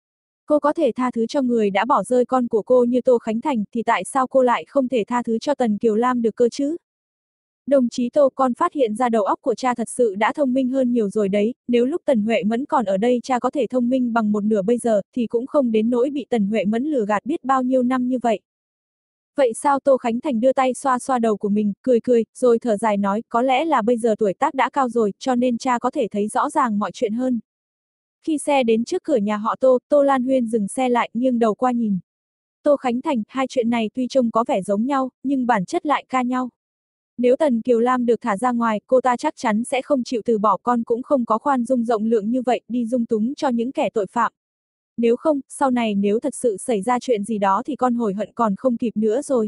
Cô có thể tha thứ cho người đã bỏ rơi con của cô như Tô Khánh Thành thì tại sao cô lại không thể tha thứ cho Tần Kiều Lam được cơ chứ? Đồng chí Tô, con phát hiện ra đầu óc của cha thật sự đã thông minh hơn nhiều rồi đấy, nếu lúc Tần Huệ Mẫn còn ở đây cha có thể thông minh bằng một nửa bây giờ thì cũng không đến nỗi bị Tần Huệ Mẫn lừa gạt biết bao nhiêu năm như vậy. Vậy sao? Tô Khánh Thành đưa tay xoa xoa đầu của mình, cười cười, rồi thở dài nói, có lẽ là bây giờ tuổi tác đã cao rồi, cho nên cha có thể thấy rõ ràng mọi chuyện hơn. Khi xe đến trước cửa nhà họ Tô, Tô Lan Huyên dừng xe lại, nghiêng đầu qua nhìn. Tô Khánh Thành, hai chuyện này tuy trông có vẻ giống nhau, nhưng bản chất lại ca nhau. Nếu Tần Kiều Lam được thả ra ngoài, cô ta chắc chắn sẽ không chịu từ bỏ, con cũng không có khoan dung rộng lượng như vậy, đi dung túng cho những kẻ tội phạm. Nếu không, sau này nếu thật sự xảy ra chuyện gì đó thì con hối hận còn không kịp nữa rồi.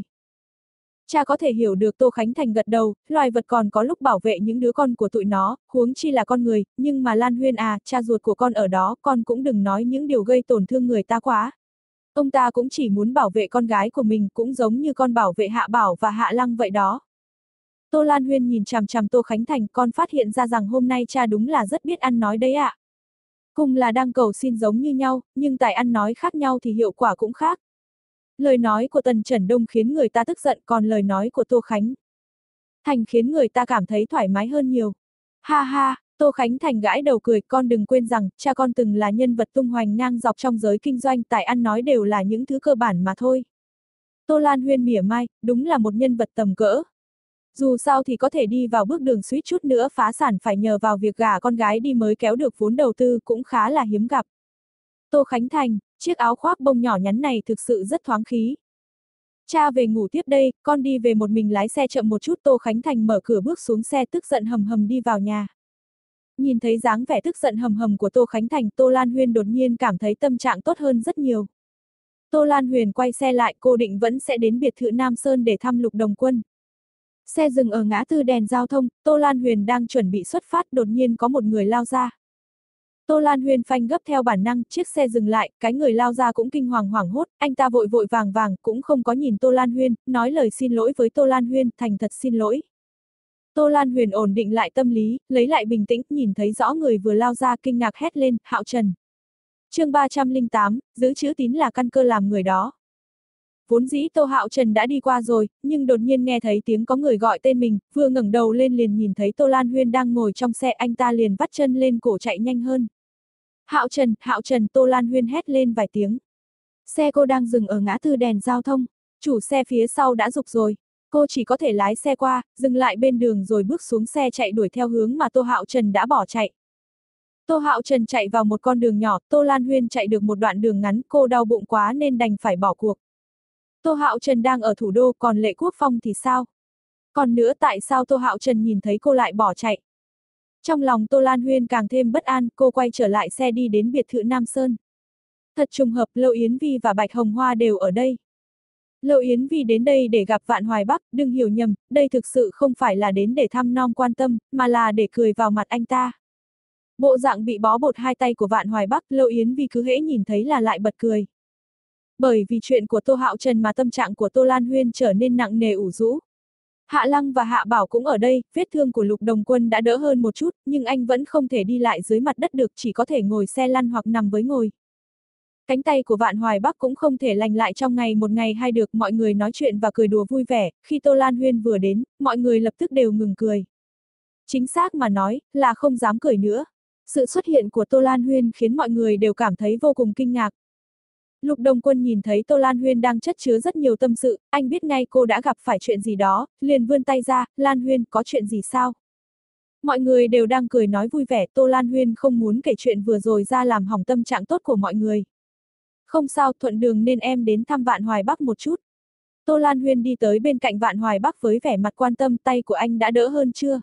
Cha có thể hiểu được. Tô Khánh Thành gật đầu, loài vật còn có lúc bảo vệ những đứa con của tụi nó, huống chi là con người, nhưng mà Lan Huyên à, cha ruột của con ở đó, con cũng đừng nói những điều gây tổn thương người ta quá. Ông ta cũng chỉ muốn bảo vệ con gái của mình, cũng giống như con bảo vệ Hạ Bảo và Hạ Lăng vậy đó. Tô Lan Huyên nhìn chằm chằm Tô Khánh Thành, con phát hiện ra rằng hôm nay cha đúng là rất biết ăn nói đấy ạ. À. Cùng là đang cầu xin giống như nhau, nhưng tài ăn nói khác nhau thì hiệu quả cũng khác. Lời nói của Tần Chấn Đông khiến người ta tức giận, còn lời nói của Tô Khánh Thành khiến người ta cảm thấy thoải mái hơn nhiều. Ha ha, Tô Khánh Thành gãi đầu cười, con đừng quên rằng, cha con từng là nhân vật tung hoành ngang dọc trong giới kinh doanh, tài ăn nói đều là những thứ cơ bản mà thôi. Tô Lan Huyên mỉa mai, đúng là một nhân vật tầm cỡ. Dù sao thì có thể đi vào bước đường suýt chút nữa phá sản phải nhờ vào việc gả con gái đi mới kéo được vốn đầu tư cũng khá là hiếm gặp. Tô Khánh Thành, chiếc áo khoác bông nhỏ nhắn này thực sự rất thoáng khí. Cha về ngủ tiếp đây, con đi về một mình, lái xe chậm một chút. Tô Khánh Thành mở cửa bước xuống xe tức giận hầm hầm đi vào nhà. Nhìn thấy dáng vẻ tức giận hầm hầm của Tô Khánh Thành, Tô Lan Huyên đột nhiên cảm thấy tâm trạng tốt hơn rất nhiều. Tô Lan Huyền quay xe lại, cô định vẫn sẽ đến biệt thự Nam Sơn để thăm Lục Đồng Quân. Xe dừng ở ngã tư đèn giao thông, Tô Lan Huyền đang chuẩn bị xuất phát, đột nhiên có một người lao ra. Tô Lan Huyền phanh gấp theo bản năng, chiếc xe dừng lại, cái người lao ra cũng kinh hoàng hoảng hốt, anh ta vội vội vàng vàng, cũng không có nhìn Tô Lan Huyền, nói lời xin lỗi với Tô Lan Huyền, thành thật xin lỗi. Tô Lan Huyền ổn định lại tâm lý, lấy lại bình tĩnh, nhìn thấy rõ người vừa lao ra, kinh ngạc hét lên, Hạo Trần. Chương ba trăm lẻ tám, giữ chữ tín là căn cơ làm người đó. Vốn dĩ Tô Hạo Trần đã đi qua rồi, nhưng đột nhiên nghe thấy tiếng có người gọi tên mình, vừa ngẩng đầu lên liền nhìn thấy Tô Lan Huyên đang ngồi trong xe, anh ta liền vắt chân lên cổ chạy nhanh hơn. Hạo Trần, Hạo Trần, Tô Lan Huyên hét lên vài tiếng. Xe cô đang dừng ở ngã tư đèn giao thông, chủ xe phía sau đã giục rồi. Cô chỉ có thể lái xe qua, dừng lại bên đường rồi bước xuống xe chạy đuổi theo hướng mà Tô Hạo Trần đã bỏ chạy. Tô Hạo Trần chạy vào một con đường nhỏ, Tô Lan Huyên chạy được một đoạn đường ngắn, cô đau bụng quá nên đành phải bỏ cuộc. Tô Hạo Trần đang ở thủ đô, còn Lệ Quốc Phong thì sao? Còn nữa tại sao Tô Hạo Trần nhìn thấy cô lại bỏ chạy? Trong lòng Tô Lan Huyên càng thêm bất an, cô quay trở lại xe đi đến biệt thự Nam Sơn. Thật trùng hợp, Lâu Yến Vi và Bạch Hồng Hoa đều ở đây. Lâu Yến Vi đến đây để gặp Vạn Hoài Bắc, đừng hiểu nhầm, đây thực sự không phải là đến để thăm nom quan tâm, mà là để cười vào mặt anh ta. Bộ dạng bị bó bột hai tay của Vạn Hoài Bắc, Lâu Yến Vi cứ hễ nhìn thấy là lại bật cười. Bởi vì chuyện của Tô Hạo Trần mà tâm trạng của Tô Lan Huyên trở nên nặng nề ủ rũ. Hạ Lăng và Hạ Bảo cũng ở đây, vết thương của Lục Đồng Quân đã đỡ hơn một chút, nhưng anh vẫn không thể đi lại dưới mặt đất được, chỉ có thể ngồi xe lăn hoặc nằm với ngồi. Cánh tay của Vạn Hoài Bắc cũng không thể lành lại trong ngày một ngày hai được, mọi người nói chuyện và cười đùa vui vẻ, khi Tô Lan Huyên vừa đến, mọi người lập tức đều ngừng cười. Chính xác mà nói, là không dám cười nữa. Sự xuất hiện của Tô Lan Huyên khiến mọi người đều cảm thấy vô cùng kinh ngạc. Lục Đồng Quân nhìn thấy Tô Lan Huyên đang chất chứa rất nhiều tâm sự, anh biết ngay cô đã gặp phải chuyện gì đó, liền vươn tay ra, Lan Huyên, có chuyện gì sao? Mọi người đều đang cười nói vui vẻ, Tô Lan Huyên không muốn kể chuyện vừa rồi ra làm hỏng tâm trạng tốt của mọi người. Không sao, thuận đường nên em đến thăm Vạn Hoài Bắc một chút. Tô Lan Huyên đi tới bên cạnh Vạn Hoài Bắc với vẻ mặt quan tâm, tay của anh đã đỡ hơn chưa?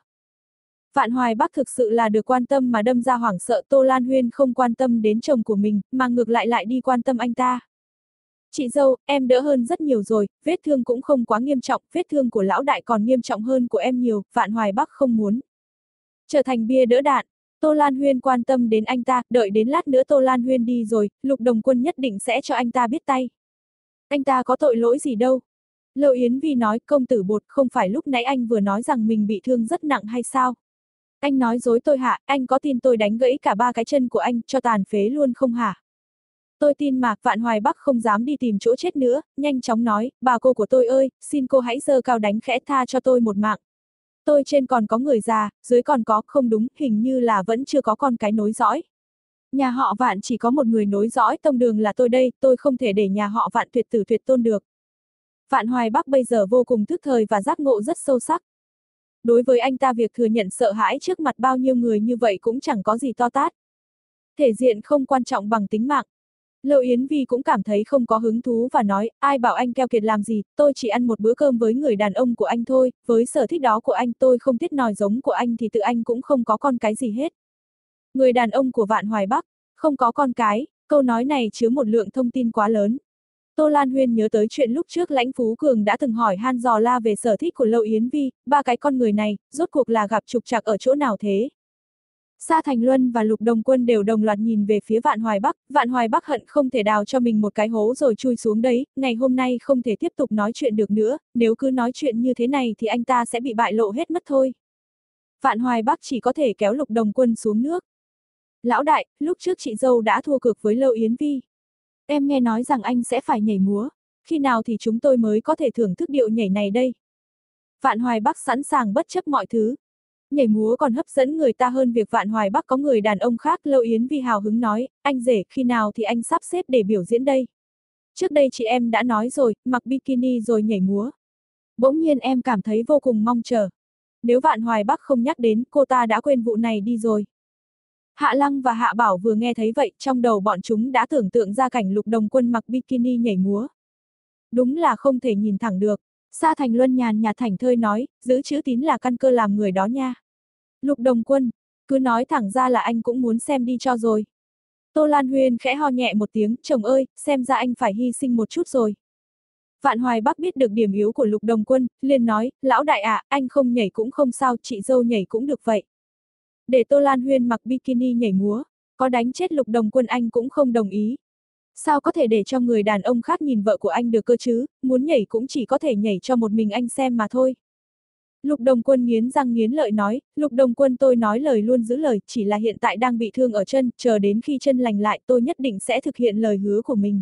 Vạn Hoài Bắc thực sự là được quan tâm mà đâm ra hoảng sợ, Tô Lan Huyên không quan tâm đến chồng của mình, mà ngược lại lại đi quan tâm anh ta. Chị dâu, em đỡ hơn rất nhiều rồi, vết thương cũng không quá nghiêm trọng, vết thương của lão đại còn nghiêm trọng hơn của em nhiều, Vạn Hoài Bắc không muốn trở thành bia đỡ đạn. Tô Lan Huyên quan tâm đến anh ta, đợi đến lát nữa Tô Lan Huyên đi rồi, Lục Đồng Quân nhất định sẽ cho anh ta biết tay. Anh ta có tội lỗi gì đâu. Lâu Yến Vi nói, công tử Bột, không phải lúc nãy anh vừa nói rằng mình bị thương rất nặng hay sao? Anh nói dối tôi hả, anh có tin tôi đánh gãy cả ba cái chân của anh, cho tàn phế luôn không hả? Tôi tin mà, Vạn Hoài Bắc không dám đi tìm chỗ chết nữa, nhanh chóng nói, bà cô của tôi ơi, xin cô hãy giơ cao đánh khẽ tha cho tôi một mạng. Tôi trên còn có người già, dưới còn có, không đúng, hình như là vẫn chưa có con cái nối dõi. Nhà họ Vạn chỉ có một người nối dõi tông đường là tôi đây, tôi không thể để nhà họ Vạn tuyệt tử tuyệt tôn được. Vạn Hoài Bắc bây giờ vô cùng thức thời và giác ngộ rất sâu sắc. Đối với anh ta việc thừa nhận sợ hãi trước mặt bao nhiêu người như vậy cũng chẳng có gì to tát. Thể diện không quan trọng bằng tính mạng. Lâu Yến Vi cũng cảm thấy không có hứng thú và nói, ai bảo anh keo kiệt làm gì, tôi chỉ ăn một bữa cơm với người đàn ông của anh thôi, với sở thích đó của anh tôi không tiếc nòi giống của anh thì tự anh cũng không có con cái gì hết. Người đàn ông của Vạn Hoài Bắc, không có con cái, câu nói này chứa một lượng thông tin quá lớn. Tô Lan Huyên nhớ tới chuyện lúc trước Lãnh Phú Cường đã từng hỏi han dò la về sở thích của Lâu Yến Vi, ba cái con người này, rốt cuộc là gặp trục trặc ở chỗ nào thế? Sa Thành Luân và Lục Đồng Quân đều đồng loạt nhìn về phía Vạn Hoài Bắc, Vạn Hoài Bắc hận không thể đào cho mình một cái hố rồi chui xuống đấy, ngày hôm nay không thể tiếp tục nói chuyện được nữa, nếu cứ nói chuyện như thế này thì anh ta sẽ bị bại lộ hết mất thôi. Vạn Hoài Bắc chỉ có thể kéo Lục Đồng Quân xuống nước. Lão đại, lúc trước chị dâu đã thua cược với Lâu Yến Vi. Em nghe nói rằng anh sẽ phải nhảy múa, khi nào thì chúng tôi mới có thể thưởng thức điệu nhảy này đây? Vạn Hoài Bắc sẵn sàng bất chấp mọi thứ. Nhảy múa còn hấp dẫn người ta hơn việc Vạn Hoài Bắc có người đàn ông khác, Lâu Yến Vi hào hứng nói, anh rể, khi nào thì anh sắp xếp để biểu diễn đây? Trước đây chị em đã nói rồi, mặc bikini rồi nhảy múa. Bỗng nhiên em cảm thấy vô cùng mong chờ. Nếu Vạn Hoài Bắc không nhắc đến, cô ta đã quên vụ này đi rồi. Hạ Lăng và Hạ Bảo vừa nghe thấy vậy, trong đầu bọn chúng đã tưởng tượng ra cảnh Lục Đồng Quân mặc bikini nhảy múa. Đúng là không thể nhìn thẳng được. Sa Thành Luân nhàn nhạt thảnh thơi nói, giữ chữ tín là căn cơ làm người đó nha. Lục Đồng Quân, Cứ nói thẳng ra là anh cũng muốn xem đi cho rồi. Tô Lan Huyên khẽ ho nhẹ một tiếng, chồng ơi, xem ra anh phải hy sinh một chút rồi. Vạn Hoài Bắc biết được điểm yếu của Lục Đồng Quân, liền nói, lão đại ạ, à, anh không nhảy cũng không sao, chị dâu nhảy cũng được vậy. Để Tô Lan Huyên mặc bikini nhảy múa, có đánh chết Lục Đồng Quân anh cũng không đồng ý. Sao có thể để cho người đàn ông khác nhìn vợ của anh được cơ chứ, muốn nhảy cũng chỉ có thể nhảy cho một mình anh xem mà thôi. Lục Đồng Quân nghiến răng nghiến lợi nói, Lục Đồng Quân tôi nói lời luôn giữ lời, chỉ là hiện tại đang bị thương ở chân, chờ đến khi chân lành lại tôi nhất định sẽ thực hiện lời hứa của mình.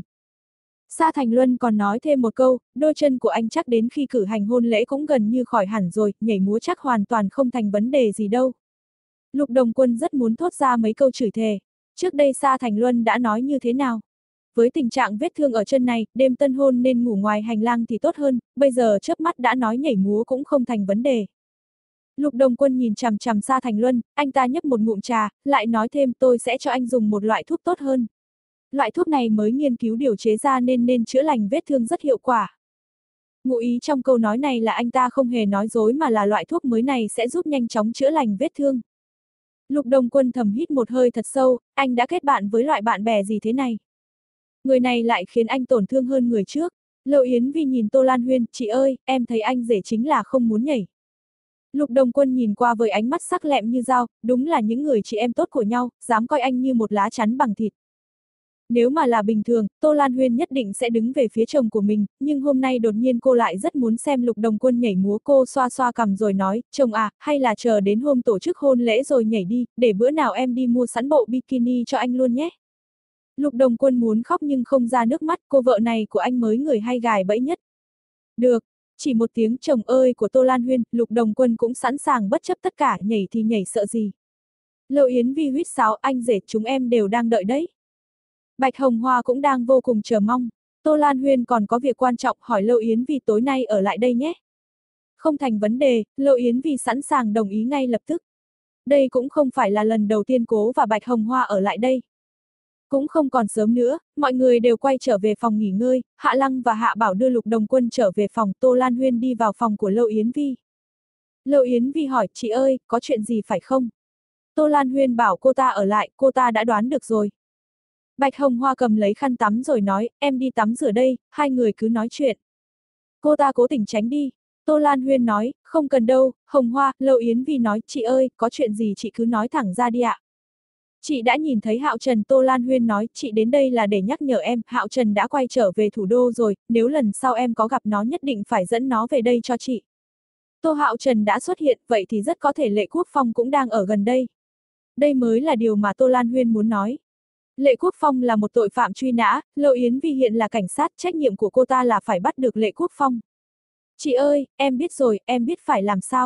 Sa Thành Luân còn nói thêm một câu, đôi chân của anh chắc đến khi cử hành hôn lễ cũng gần như khỏi hẳn rồi, nhảy múa chắc hoàn toàn không thành vấn đề gì đâu. Lục Đồng Quân rất muốn thốt ra mấy câu chửi thề. Trước đây Sa Thành Luân đã nói như thế nào? Với tình trạng vết thương ở chân này, đêm tân hôn nên ngủ ngoài hành lang thì tốt hơn, bây giờ chớp mắt đã nói nhảy múa cũng không thành vấn đề. Lục Đồng Quân nhìn chằm chằm Sa Thành Luân, anh ta nhấp một ngụm trà, lại nói thêm tôi sẽ cho anh dùng một loại thuốc tốt hơn. Loại thuốc này mới nghiên cứu điều chế ra nên nên chữa lành vết thương rất hiệu quả. Ngụ ý trong câu nói này là anh ta không hề nói dối mà là loại thuốc mới này sẽ giúp nhanh chóng chữa lành vết thương. Lục Đồng Quân thầm hít một hơi thật sâu, anh đã kết bạn với loại bạn bè gì thế này? Người này lại khiến anh tổn thương hơn người trước. Lâu Yến Vi nhìn Tô Lan Huyên, chị ơi, em thấy anh rể chính là không muốn nhảy. Lục Đồng Quân nhìn qua với ánh mắt sắc lẹm như dao, đúng là những người chị em tốt của nhau, dám coi anh như một lá chắn bằng thịt. Nếu mà là bình thường, Tô Lan Huyên nhất định sẽ đứng về phía chồng của mình, nhưng hôm nay đột nhiên cô lại rất muốn xem Lục Đồng Quân nhảy múa. Cô xoa xoa cằm rồi nói, chồng à, hay là chờ đến hôm tổ chức hôn lễ rồi nhảy đi, để bữa nào em đi mua sẵn bộ bikini cho anh luôn nhé. Lục Đồng Quân muốn khóc nhưng không ra nước mắt, cô vợ này của anh mới người hay gài bẫy nhất. Được, chỉ một tiếng chồng ơi của Tô Lan Huyên, Lục Đồng Quân cũng sẵn sàng bất chấp tất cả, nhảy thì nhảy sợ gì. Lâu Yến Vi huýt sáo, anh rể chúng em đều đang đợi đấy. Bạch Hồng Hoa cũng đang vô cùng chờ mong. Tô Lan Huyên còn có việc quan trọng, hỏi Lâu Yến Vi tối nay ở lại đây nhé. Không thành vấn đề, Lâu Yến Vi sẵn sàng đồng ý ngay lập tức. Đây cũng không phải là lần đầu tiên cô và Bạch Hồng Hoa ở lại đây. Cũng không còn sớm nữa, mọi người đều quay trở về phòng nghỉ ngơi, Hạ Lăng và Hạ Bảo đưa Lục Đồng Quân trở về phòng, Tô Lan Huyên đi vào phòng của Lâu Yến Vi. Lâu Yến Vi hỏi, chị ơi, có chuyện gì phải không? Tô Lan Huyên bảo cô ta ở lại, cô ta đã đoán được rồi. Bạch Hồng Hoa cầm lấy khăn tắm rồi nói, em đi tắm rửa đây, hai người cứ nói chuyện. Cô ta cố tình tránh đi. Tô Lan Huyên nói, không cần đâu, Hồng Hoa. Lâu Yến Vi nói, chị ơi, có chuyện gì chị cứ nói thẳng ra đi ạ. Chị đã nhìn thấy Hạo Trần. Tô Lan Huyên nói, chị đến đây là để nhắc nhở em, Hạo Trần đã quay trở về thủ đô rồi, nếu lần sau em có gặp nó nhất định phải dẫn nó về đây cho chị. Tô Hạo Trần đã xuất hiện, vậy thì rất có thể Lệ Quốc Phong cũng đang ở gần đây. Đây mới là điều mà Tô Lan Huyên muốn nói. Lệ Quốc Phong là một tội phạm truy nã, Lâu Yến Vi hiện là cảnh sát, trách nhiệm của cô ta là phải bắt được Lệ Quốc Phong. Chị ơi, em biết rồi, em biết phải làm sao.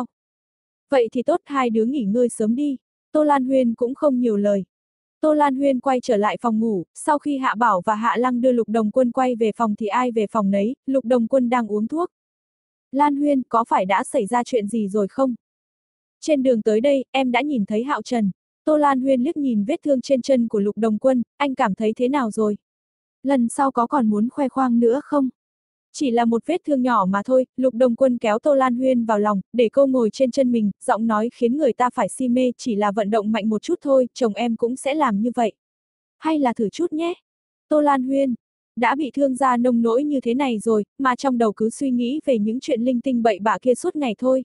Vậy thì tốt, hai đứa nghỉ ngơi sớm đi. Tô Lan Huyên cũng không nhiều lời. Tô Lan Huyên quay trở lại phòng ngủ, sau khi Hạ Bảo và Hạ Lăng đưa Lục Đồng Quân quay về phòng thì ai về phòng nấy, Lục Đồng Quân đang uống thuốc. Lan Huyên, có phải đã xảy ra chuyện gì rồi không? Trên đường tới đây, em đã nhìn thấy Hạo Trần. Tô Lan Huyên liếc nhìn vết thương trên chân của Lục Đồng Quân, anh cảm thấy thế nào rồi? Lần sau có còn muốn khoe khoang nữa không? Chỉ là một vết thương nhỏ mà thôi, Lục Đồng Quân kéo Tô Lan Huyên vào lòng, để cô ngồi trên chân mình, giọng nói khiến người ta phải si mê, chỉ là vận động mạnh một chút thôi, chồng em cũng sẽ làm như vậy. Hay là thử chút nhé? Tô Lan Huyên, đã bị thương ra nông nỗi như thế này rồi, mà trong đầu cứ suy nghĩ về những chuyện linh tinh bậy bạ kia suốt ngày thôi.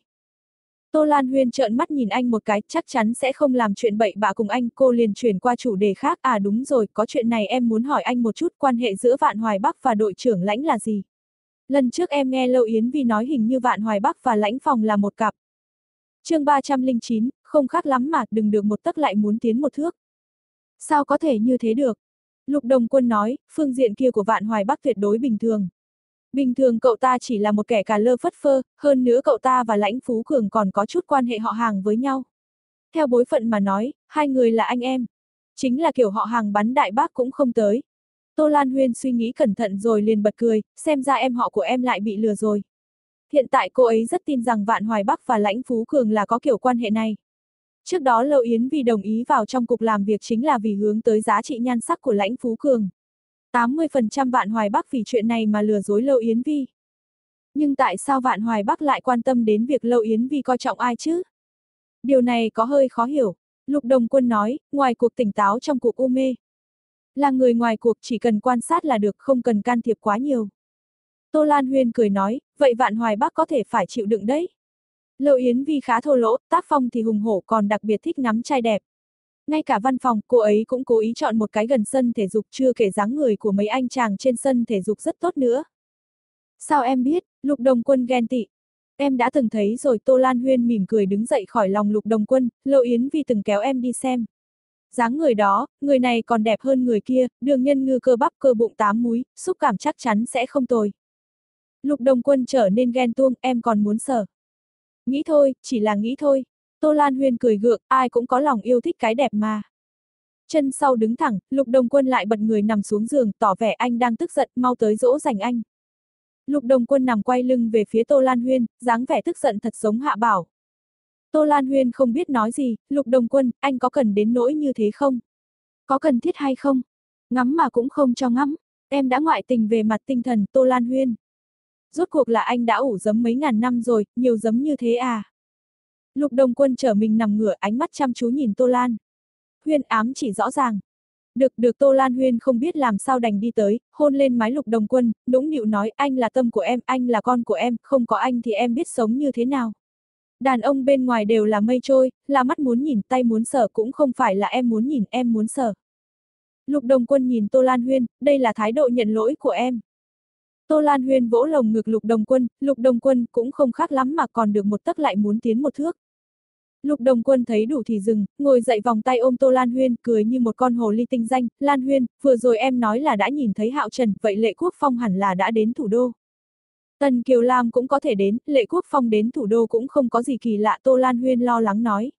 Tô Lan Huyên trợn mắt nhìn anh một cái, chắc chắn sẽ không làm chuyện bậy bạ cùng anh, cô liền chuyển qua chủ đề khác, à đúng rồi, có chuyện này em muốn hỏi anh một chút, quan hệ giữa Vạn Hoài Bắc và đội trưởng Lãnh là gì? Lần trước em nghe Lâu Yến Vi nói hình như Vạn Hoài Bắc và Lãnh Phòng là một cặp. Chương ba trăm lẻ chín, không khác lắm mà, đừng được một tấc lại muốn tiến một thước. Sao có thể như thế được? Lục Đồng Quân nói, phương diện kia của Vạn Hoài Bắc tuyệt đối bình thường. Bình thường cậu ta chỉ là một kẻ cà lơ phất phơ, hơn nữa cậu ta và Lãnh Phú Cường còn có chút quan hệ họ hàng với nhau. Theo bối phận mà nói, hai người là anh em. Chính là kiểu họ hàng bắn đại bác cũng không tới. Tô Lan Huyên suy nghĩ cẩn thận rồi liền bật cười, xem ra em họ của em lại bị lừa rồi. Hiện tại cô ấy rất tin rằng Vạn Hoài Bắc và Lãnh Phú Cường là có kiểu quan hệ này. Trước đó Lâu Yến Vi đồng ý vào trong cục làm việc chính là vì hướng tới giá trị nhan sắc của Lãnh Phú Cường. tám mươi phần trăm Vạn Hoài Bắc vì chuyện này mà lừa dối Lâu Yến Vi. Nhưng tại sao Vạn Hoài Bắc lại quan tâm đến việc Lâu Yến Vi coi trọng ai chứ? Điều này có hơi khó hiểu. Lục Đồng Quân nói, ngoài cuộc tỉnh táo trong cuộc u mê. Là người ngoài cuộc chỉ cần quan sát là được, không cần can thiệp quá nhiều. Tô Lan Huyên cười nói, vậy Vạn Hoài Bắc có thể phải chịu đựng đấy. Lâu Yến Vi khá thô lỗ, tác phong thì hùng hổ, còn đặc biệt thích ngắm trai đẹp. Ngay cả văn phòng, cô ấy cũng cố ý chọn một cái gần sân thể dục, chưa kể dáng người của mấy anh chàng trên sân thể dục rất tốt nữa. Sao em biết? Lục Đồng Quân ghen tị. Em đã từng thấy rồi. Tô Lan Huyên mỉm cười đứng dậy khỏi lòng Lục Đồng Quân, Lâu Yến Vi từng kéo em đi xem. Dáng người đó, người này còn đẹp hơn người kia, đường nhân ngư cơ bắp cơ bụng tám múi, xúc cảm chắc chắn sẽ không tồi. Lục Đồng Quân trở nên ghen tuông, em còn muốn sờ. Nghĩ thôi, chỉ là nghĩ thôi. Tô Lan Huyên cười gượng, ai cũng có lòng yêu thích cái đẹp mà. Chân sau đứng thẳng, Lục Đồng Quân lại bật người nằm xuống giường, tỏ vẻ anh đang tức giận, mau tới dỗ dành anh. Lục Đồng Quân nằm quay lưng về phía Tô Lan Huyên, dáng vẻ tức giận thật giống Hạ Bảo. Tô Lan Huyên không biết nói gì, Lục Đồng Quân, anh có cần đến nỗi như thế không? Có cần thiết hay không? Ngắm mà cũng không cho ngắm, em đã ngoại tình về mặt tinh thần, Tô Lan Huyên. Rốt cuộc là anh đã ủ giấm mấy ngàn năm rồi, nhiều giấm như thế à? Lục Đồng Quân trở mình nằm ngửa, ánh mắt chăm chú nhìn Tô Lan Huyên, ám chỉ rõ ràng. Được, được. Tô Lan Huyên không biết làm sao đành đi tới, hôn lên mái Lục Đồng Quân, nũng nịu nói, anh là tâm của em, anh là con của em, không có anh thì em biết sống như thế nào. Đàn ông bên ngoài đều là mây trôi, là mắt muốn nhìn, tay muốn sờ, cũng không phải là em muốn nhìn, em muốn sờ. Lục Đồng Quân nhìn Tô Lan Huyên, đây là thái độ nhận lỗi của em. Tô Lan Huyên vỗ lồng ngực Lục Đồng Quân, Lục Đồng Quân cũng không khác lắm mà còn được một tấc lại muốn tiến một thước. Lục Đồng Quân thấy đủ thì dừng, ngồi dậy vòng tay ôm Tô Lan Huyên, cười như một con hồ ly tinh danh, Lan Huyên, vừa rồi em nói là đã nhìn thấy Hạo Trần, vậy Lệ Quốc Phong hẳn là đã đến thủ đô. Tần Kiều Lam cũng có thể đến, Lệ Quốc Phong đến thủ đô cũng không có gì kỳ lạ, Tô Lan Huyên lo lắng nói.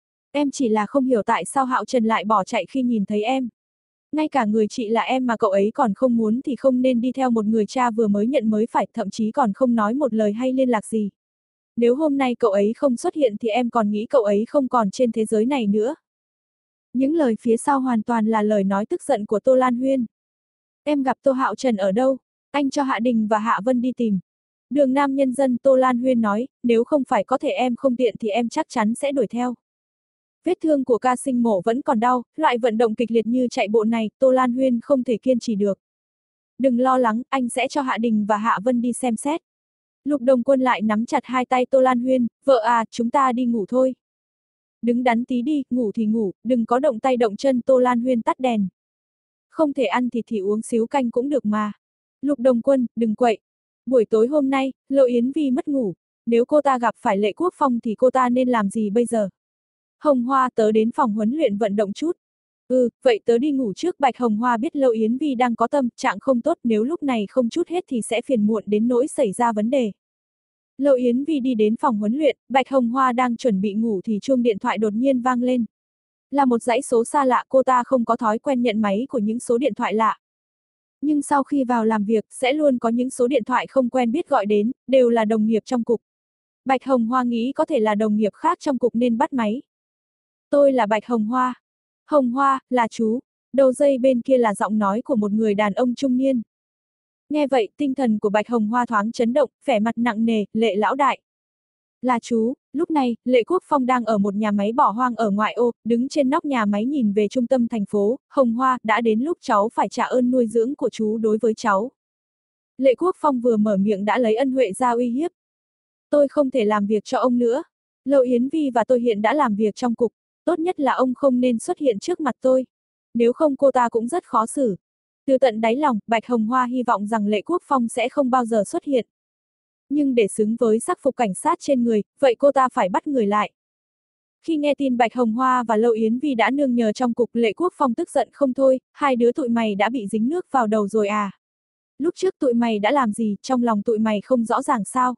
Em chỉ là không hiểu tại sao Hạo Trần lại bỏ chạy khi nhìn thấy em. Ngay cả người chị là em mà cậu ấy còn không muốn thì không nên đi theo một người cha vừa mới nhận mới phải, thậm chí còn không nói một lời hay liên lạc gì. Nếu hôm nay cậu ấy không xuất hiện thì em còn nghĩ cậu ấy không còn trên thế giới này nữa. Những lời phía sau hoàn toàn là lời nói tức giận của Tô Lan Huyên. Em gặp Tô Hạo Trần ở đâu? Anh cho Hạ Đình và Hạ Vân đi tìm. Đường Nam Nhân Dân, Tô Lan Huyên nói, nếu không phải có thể em không tiện thì em chắc chắn sẽ đuổi theo. Vết thương của ca sinh mổ vẫn còn đau, loại vận động kịch liệt như chạy bộ này, Tô Lan Huyên không thể kiên trì được. Đừng lo lắng, anh sẽ cho Hạ Đình và Hạ Vân đi xem xét. Lục Đồng Quân lại nắm chặt hai tay Tô Lan Huyên, vợ à, chúng ta đi ngủ thôi. Đứng đắn tí đi, ngủ thì ngủ, đừng có động tay động chân. Tô Lan Huyên tắt đèn. Không thể ăn thịt thì uống xíu canh cũng được mà. Lục Đồng Quân, đừng quậy. Buổi tối hôm nay, Lộ Yến Vi mất ngủ. Nếu cô ta gặp phải Lệ Quốc Phong thì cô ta nên làm gì bây giờ? Hồng Hoa, tớ đến phòng huấn luyện vận động chút. Ừ, vậy tớ đi ngủ trước. Bạch Hồng Hoa biết Lộ Yến Vi đang có tâm trạng không tốt, nếu lúc này không chút hết thì sẽ phiền muộn đến nỗi xảy ra vấn đề. Lộ Yến Vi đi đến phòng huấn luyện, Bạch Hồng Hoa đang chuẩn bị ngủ thì chuông điện thoại đột nhiên vang lên. Là một dãy số xa lạ, cô ta không có thói quen nhận máy của những số điện thoại lạ. Nhưng sau khi vào làm việc, sẽ luôn có những số điện thoại không quen biết gọi đến, đều là đồng nghiệp trong cục. Bạch Hồng Hoa nghĩ có thể là đồng nghiệp khác trong cục nên bắt máy. Tôi là Bạch Hồng Hoa. Hồng Hoa, là chú. Đầu dây bên kia là giọng nói của một người đàn ông trung niên. Nghe vậy, tinh thần của Bạch Hồng Hoa thoáng chấn động, vẻ mặt nặng nề, Lệ lão đại. Là chú. Lúc này, Lệ Quốc Phong đang ở một nhà máy bỏ hoang ở ngoại ô, đứng trên nóc nhà máy nhìn về trung tâm thành phố. Hồng Hoa, đã đến lúc cháu phải trả ơn nuôi dưỡng của chú đối với cháu. Lệ Quốc Phong vừa mở miệng đã lấy ân huệ ra uy hiếp. Tôi không thể làm việc cho ông nữa. Lộ Yến Vi và tôi hiện đã làm việc trong cục, tốt nhất là ông không nên xuất hiện trước mặt tôi. Nếu không cô ta cũng rất khó xử. Từ tận đáy lòng, Bạch Hồng Hoa hy vọng rằng Lệ Quốc Phong sẽ không bao giờ xuất hiện. Nhưng để xứng với sắc phục cảnh sát trên người, vậy cô ta phải bắt người lại. Khi nghe tin Bạch Hồng Hoa và Lộ Yến Vi đã nương nhờ trong cục, Lệ Quốc Phong tức giận không thôi, hai đứa tụi mày đã bị dính nước vào đầu rồi à? Lúc trước tụi mày đã làm gì, trong lòng tụi mày không rõ ràng sao?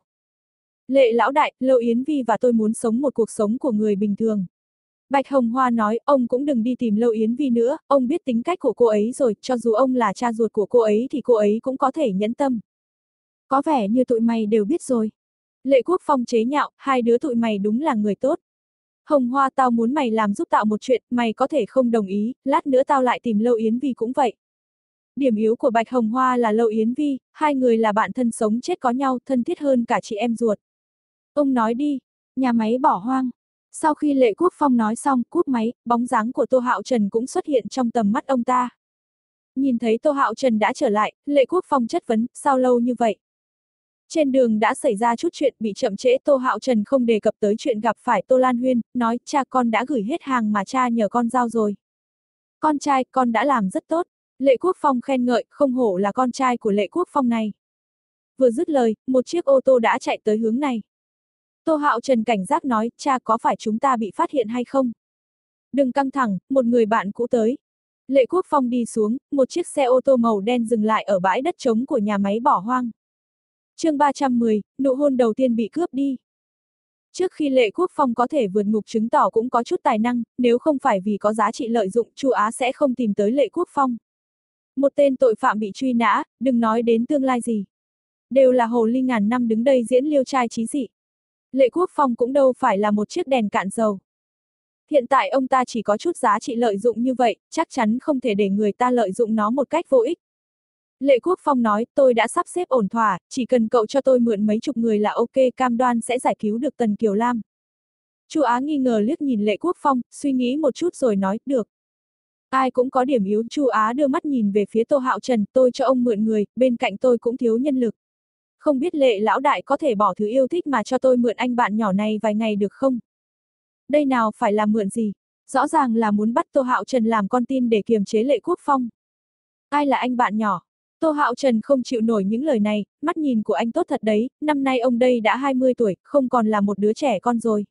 Lệ lão đại, Lộ Yến Vi và tôi muốn sống một cuộc sống của người bình thường. Bạch Hồng Hoa nói, ông cũng đừng đi tìm Lộ Yến Vi nữa, ông biết tính cách của cô ấy rồi, cho dù ông là cha ruột của cô ấy thì cô ấy cũng có thể nhẫn tâm. Có vẻ như tụi mày đều biết rồi. Lệ Quốc Phong chế nhạo, hai đứa tụi mày đúng là người tốt. Hồng Hoa, tao muốn mày làm giúp tạo một chuyện, mày có thể không đồng ý, lát nữa tao lại tìm Lộ Yến Vi cũng vậy. Điểm yếu của Bạch Hồng Hoa là Lộ Yến Vi, hai người là bạn thân sống chết có nhau, thân thiết hơn cả chị em ruột. Ông nói đi, nhà máy bỏ hoang. Sau khi Lệ Quốc Phong nói xong, cúp máy, bóng dáng của Tô Hạo Trần cũng xuất hiện trong tầm mắt ông ta. Nhìn thấy Tô Hạo Trần đã trở lại, Lệ Quốc Phong chất vấn, sao lâu như vậy? Trên đường đã xảy ra chút chuyện bị chậm trễ, Tô Hạo Trần không đề cập tới chuyện gặp phải Tô Lan Huyên, nói cha con đã gửi hết hàng mà cha nhờ con giao rồi. Con trai, con đã làm rất tốt. Lệ Quốc Phong khen ngợi, không hổ là con trai của Lệ Quốc Phong này. Vừa dứt lời, một chiếc ô tô đã chạy tới hướng này. Tô Hạo Trần cảnh giác nói, cha có phải chúng ta bị phát hiện hay không? Đừng căng thẳng, một người bạn cũ tới. Lệ Quốc Phong đi xuống, một chiếc xe ô tô màu đen dừng lại ở bãi đất trống của nhà máy bỏ hoang. Chương ba trăm mười, nụ hôn đầu tiên bị cướp đi. Trước khi Lệ Quốc Phong có thể vượt ngục chứng tỏ cũng có chút tài năng, nếu không phải vì có giá trị lợi dụng, Chu Á sẽ không tìm tới Lệ Quốc Phong. Một tên tội phạm bị truy nã, đừng nói đến tương lai gì. Đều là hồ ly ngàn năm đứng đây diễn liêu trai trí dị. Lệ Quốc Phong cũng đâu phải là một chiếc đèn cạn dầu. Hiện tại ông ta chỉ có chút giá trị lợi dụng như vậy, chắc chắn không thể để người ta lợi dụng nó một cách vô ích. Lệ Quốc Phong nói, tôi đã sắp xếp ổn thỏa, chỉ cần cậu cho tôi mượn mấy chục người là ok, cam đoan sẽ giải cứu được Tần Kiều Lam. Chu Á nghi ngờ liếc nhìn Lệ Quốc Phong, suy nghĩ một chút rồi nói, được. Ai cũng có điểm yếu, Chu Á đưa mắt nhìn về phía Tô Hạo Trần, tôi cho ông mượn người, bên cạnh tôi cũng thiếu nhân lực. Không biết Lệ lão đại có thể bỏ thứ yêu thích mà cho tôi mượn anh bạn nhỏ này vài ngày được không? Đây nào phải là mượn gì? Rõ ràng là muốn bắt Tô Hạo Trần làm con tin để kiềm chế Lệ Quốc Phong. Ai là anh bạn nhỏ? Tô Hạo Trần không chịu nổi những lời này, mắt nhìn của anh tốt thật đấy, năm nay ông đây đã hai mươi tuổi, không còn là một đứa trẻ con rồi.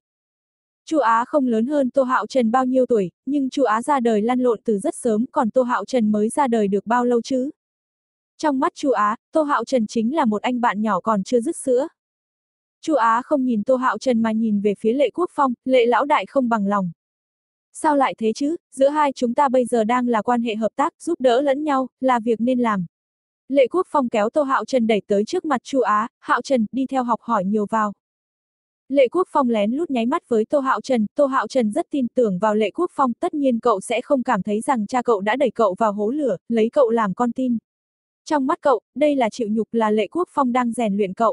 Chu Á không lớn hơn Tô Hạo Trần bao nhiêu tuổi, nhưng Chu Á ra đời lăn lộn từ rất sớm, còn Tô Hạo Trần mới ra đời được bao lâu chứ? Trong mắt Chu Á, Tô Hạo Trần chính là một anh bạn nhỏ còn chưa dứt sữa. Chu Á không nhìn Tô Hạo Trần mà nhìn về phía Lệ Quốc Phong, Lệ lão đại không bằng lòng. Sao lại thế chứ, giữa hai chúng ta bây giờ đang là quan hệ hợp tác, giúp đỡ lẫn nhau, là việc nên làm. Lệ Quốc Phong kéo Tô Hạo Trần đẩy tới trước mặt Chu Á, Hạo Trần, đi theo học hỏi nhiều vào. Lệ Quốc Phong lén lút nháy mắt với Tô Hạo Trần, Tô Hạo Trần rất tin tưởng vào Lệ Quốc Phong, tất nhiên cậu sẽ không cảm thấy rằng cha cậu đã đẩy cậu vào hố lửa, lấy cậu làm con tin. Trong mắt cậu, đây là chịu nhục, là Lệ Quốc Phong đang rèn luyện cậu.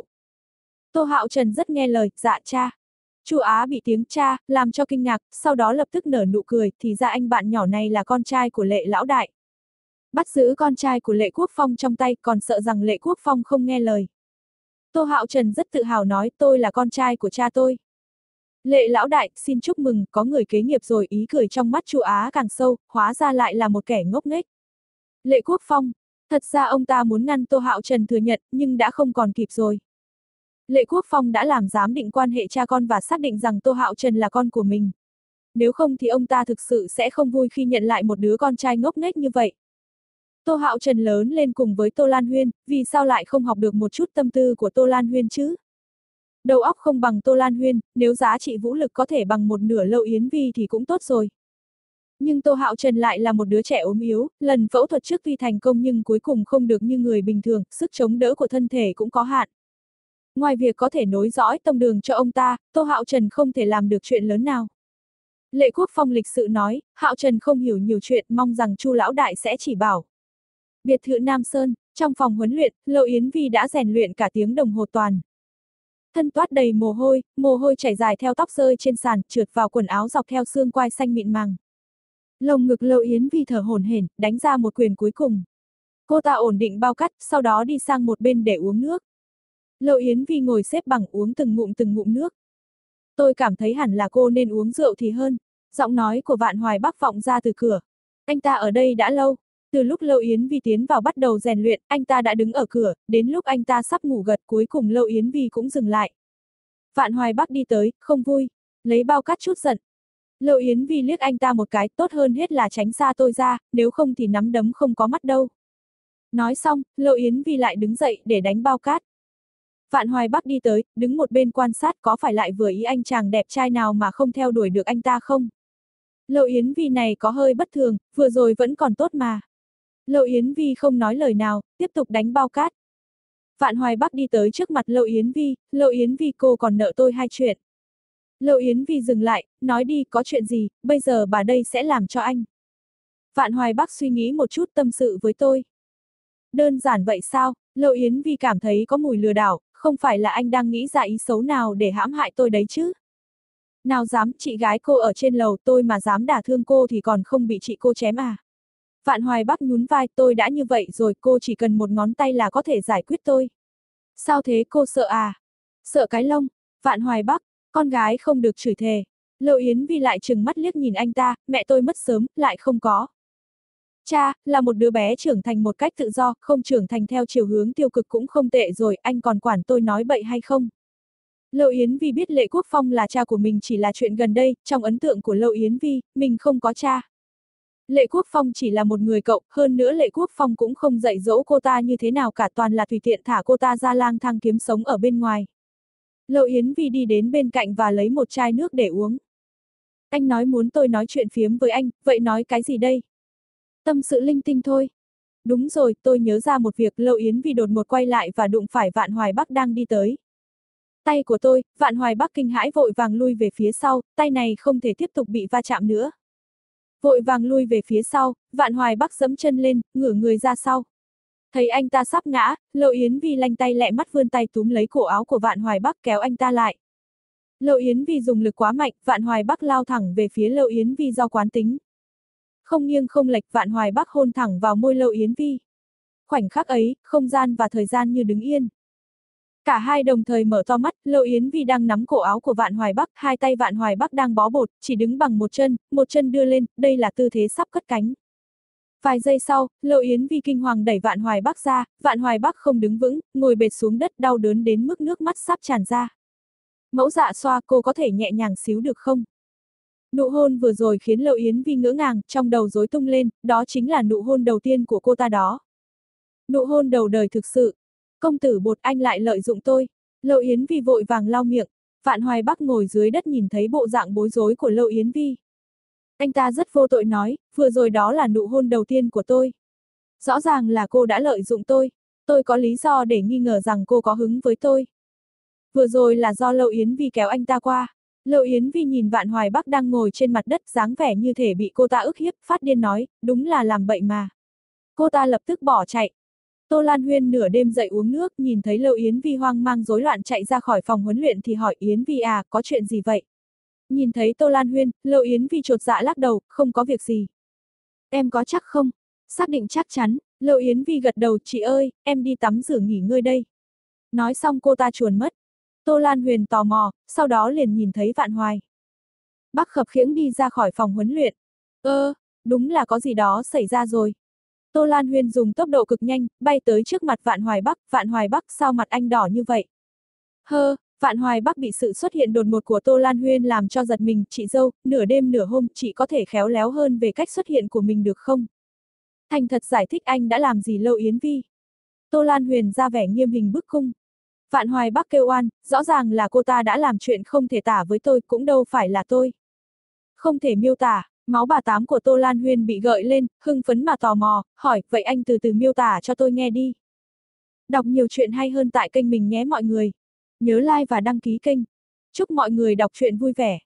Tô Hạo Trần rất nghe lời, dạ cha. Chu Á bị tiếng cha làm cho kinh ngạc, sau đó lập tức nở nụ cười, thì ra anh bạn nhỏ này là con trai của Lệ lão đại. Bắt giữ con trai của Lệ Quốc Phong trong tay, còn sợ rằng Lệ Quốc Phong không nghe lời. Tô Hạo Trần rất tự hào nói, tôi là con trai của cha tôi. Lệ lão đại, xin chúc mừng, có người kế nghiệp rồi, ý cười trong mắt Chu Á càng sâu, hóa ra lại là một kẻ ngốc nghếch. Lệ Quốc Phong, thật ra ông ta muốn ngăn Tô Hạo Trần thừa nhận, nhưng đã không còn kịp rồi. Lệ Quốc Phong đã làm giám định quan hệ cha con và xác định rằng Tô Hạo Trần là con của mình. Nếu không thì ông ta thực sự sẽ không vui khi nhận lại một đứa con trai ngốc nghếch như vậy. Tô Hạo Trần lớn lên cùng với Tô Lan Huyên, vì sao lại không học được một chút tâm tư của Tô Lan Huyên chứ? Đầu óc không bằng Tô Lan Huyên, nếu giá trị vũ lực có thể bằng một nửa Lâu Yến Vi thì cũng tốt rồi. Nhưng Tô Hạo Trần lại là một đứa trẻ ốm yếu, lần phẫu thuật trước tuy thành công nhưng cuối cùng không được như người bình thường, sức chống đỡ của thân thể cũng có hạn. Ngoài việc có thể nối dõi tông đường cho ông ta, Tô Hạo Trần không thể làm được chuyện lớn nào. Lệ Quốc Phong lịch sự nói, Hạo Trần không hiểu nhiều chuyện, mong rằng Chu lão đại sẽ chỉ bảo. Biệt thự Nam Sơn, trong phòng huấn luyện, Lâu Yến Vi đã rèn luyện cả tiếng đồng hồ toàn. Thân toát đầy mồ hôi, mồ hôi chảy dài theo tóc rơi trên sàn, trượt vào quần áo dọc theo xương quai xanh mịn màng. Lồng ngực Lâu Yến Vi thở hổn hển, đánh ra một quyền cuối cùng. Cô ta ổn định bao cắt, sau đó đi sang một bên để uống nước. Lâu Yến Vi ngồi xếp bằng uống từng ngụm từng ngụm nước. Tôi cảm thấy hẳn là cô nên uống rượu thì hơn. Giọng nói của Vạn Hoài Bắc vọng ra từ cửa. Anh ta ở đây đã lâu. Từ lúc Lâu Yến Vi tiến vào bắt đầu rèn luyện, anh ta đã đứng ở cửa, đến lúc anh ta sắp ngủ gật cuối cùng Lâu Yến Vi cũng dừng lại. Vạn Hoài Bắc đi tới, không vui, lấy bao cát chút giận. Lâu Yến Vi liếc anh ta một cái, tốt hơn hết là tránh xa tôi ra, nếu không thì nắm đấm không có mắt đâu. Nói xong, Lâu Yến Vi lại đứng dậy để đánh bao cát. Vạn Hoài Bắc đi tới, đứng một bên quan sát có phải lại vừa ý anh chàng đẹp trai nào mà không theo đuổi được anh ta không? Lâu Yến Vi này có hơi bất thường, vừa rồi vẫn còn tốt mà. Lâu Yến Vi không nói lời nào, tiếp tục đánh bao cát. Vạn Hoài Bắc đi tới trước mặt Lâu Yến Vi, Lâu Yến Vi cô còn nợ tôi hai chuyện. Lâu Yến Vi dừng lại, nói đi có chuyện gì, bây giờ bà đây sẽ làm cho anh. Vạn Hoài Bắc suy nghĩ một chút tâm sự với tôi. Đơn giản vậy sao, Lâu Yến Vi cảm thấy có mùi lừa đảo, không phải là anh đang nghĩ ra ý xấu nào để hãm hại tôi đấy chứ. Nào dám, chị gái cô ở trên lầu, tôi mà dám đả thương cô thì còn không bị chị cô chém à? Vạn Hoài Bắc nhún vai, tôi đã như vậy rồi, cô chỉ cần một ngón tay là có thể giải quyết tôi. Sao thế, cô sợ à? Sợ cái lông. Vạn Hoài Bắc, con gái không được chửi thề. Lâu Yến Vi lại trừng mắt liếc nhìn anh ta, mẹ tôi mất sớm, lại không có. Cha, là một đứa bé trưởng thành một cách tự do, không trưởng thành theo chiều hướng tiêu cực cũng không tệ rồi, anh còn quản tôi nói bậy hay không? Lâu Yến Vi biết Lệ Quốc Phong là cha của mình chỉ là chuyện gần đây, trong ấn tượng của Lâu Yến Vi, mình không có cha. Lệ Quốc Phong chỉ là một người cậu, hơn nữa Lệ Quốc Phong cũng không dạy dỗ cô ta như thế nào cả, toàn là tùy tiện thả cô ta ra lang thang kiếm sống ở bên ngoài. Lâu Yến Vi đi đến bên cạnh và lấy một chai nước để uống. Anh nói muốn tôi nói chuyện phiếm với anh, vậy nói cái gì đây? Tâm sự linh tinh thôi. Đúng rồi, tôi nhớ ra một việc. Lâu Yến Vi đột ngột quay lại và đụng phải Vạn Hoài Bắc đang đi tới. Tay của tôi. Vạn Hoài Bắc kinh hãi vội vàng lui về phía sau, tay này không thể tiếp tục bị va chạm nữa. Vội vàng lui về phía sau, Vạn Hoài Bắc giẫm chân lên, ngửa người ra sau. Thấy anh ta sắp ngã, Lâu Yến Vi lanh tay lẹ mắt vươn tay túm lấy cổ áo của Vạn Hoài Bắc kéo anh ta lại. Lâu Yến Vi dùng lực quá mạnh, Vạn Hoài Bắc lao thẳng về phía Lâu Yến Vi do quán tính. Không nghiêng không lệch, Vạn Hoài Bắc hôn thẳng vào môi Lâu Yến Vi. Khoảnh khắc ấy, không gian và thời gian như đứng yên. Cả hai đồng thời mở to mắt, Lâu Yến Vi đang nắm cổ áo của Vạn Hoài Bắc, hai tay Vạn Hoài Bắc đang bó bột, chỉ đứng bằng một chân, một chân đưa lên, đây là tư thế sắp cất cánh. Vài giây sau, Lâu Yến Vi kinh hoàng đẩy Vạn Hoài Bắc ra, Vạn Hoài Bắc không đứng vững, ngồi bệt xuống đất đau đớn đến mức nước mắt sắp tràn ra. Mẫu Dạ Xoa, cô có thể nhẹ nhàng xíu được không? Nụ hôn vừa rồi khiến Lâu Yến Vi ngỡ ngàng, trong đầu rối tung lên, đó chính là nụ hôn đầu tiên của cô ta đó. Nụ hôn đầu đời thực sự. Công tử Bột, anh lại lợi dụng tôi. Lâu Yến Vi vội vàng lau miệng. Vạn Hoài Bắc ngồi dưới đất nhìn thấy bộ dạng bối rối của Lâu Yến Vi. Anh ta rất vô tội nói, vừa rồi đó là nụ hôn đầu tiên của tôi. Rõ ràng là cô đã lợi dụng tôi. Tôi có lý do để nghi ngờ rằng cô có hứng với tôi. Vừa rồi là do Lâu Yến Vi kéo anh ta qua. Lâu Yến Vi nhìn Vạn Hoài Bắc đang ngồi trên mặt đất dáng vẻ như thể bị cô ta ức hiếp, phát điên nói, đúng là làm bậy mà. Cô ta lập tức bỏ chạy. Tô Lan Huyên nửa đêm dậy uống nước, nhìn thấy Lâu Yến Vi hoang mang rối loạn chạy ra khỏi phòng huấn luyện thì hỏi Yến Vi à, có chuyện gì vậy? Nhìn thấy Tô Lan Huyên, Lâu Yến Vi chột dạ lắc đầu, không có việc gì. Em có chắc không? Xác định chắc chắn, Lâu Yến Vi gật đầu, chị ơi, em đi tắm rửa nghỉ ngơi đây. Nói xong cô ta chuồn mất. Tô Lan Huyền tò mò, sau đó liền nhìn thấy Vạn Hoài Bắc khập khiễng đi ra khỏi phòng huấn luyện. Ơ, đúng là có gì đó xảy ra rồi. Tô Lan Huyền dùng tốc độ cực nhanh, bay tới trước mặt Vạn Hoài Bắc. Vạn Hoài Bắc, sao mặt anh đỏ như vậy? Hơ, Vạn Hoài Bắc bị sự xuất hiện đột ngột của Tô Lan Huyền làm cho giật mình. Chị dâu, nửa đêm nửa hôm, chị có thể khéo léo hơn về cách xuất hiện của mình được không? Thành thật giải thích anh đã làm gì Lâu Yến Vi. Tô Lan Huyền ra vẻ nghiêm hình bức cung. Vạn Hoài Bắc kêu oan, rõ ràng là cô ta đã làm chuyện không thể tả với tôi, cũng đâu phải là tôi. Không thể miêu tả. Máu bà tám của Tô Lan Huyên bị gợi lên, hưng phấn mà tò mò, hỏi, vậy anh từ từ miêu tả cho tôi nghe đi. Đọc nhiều chuyện hay hơn tại kênh mình nhé mọi người. Nhớ like và đăng ký kênh. Chúc mọi người đọc truyện vui vẻ.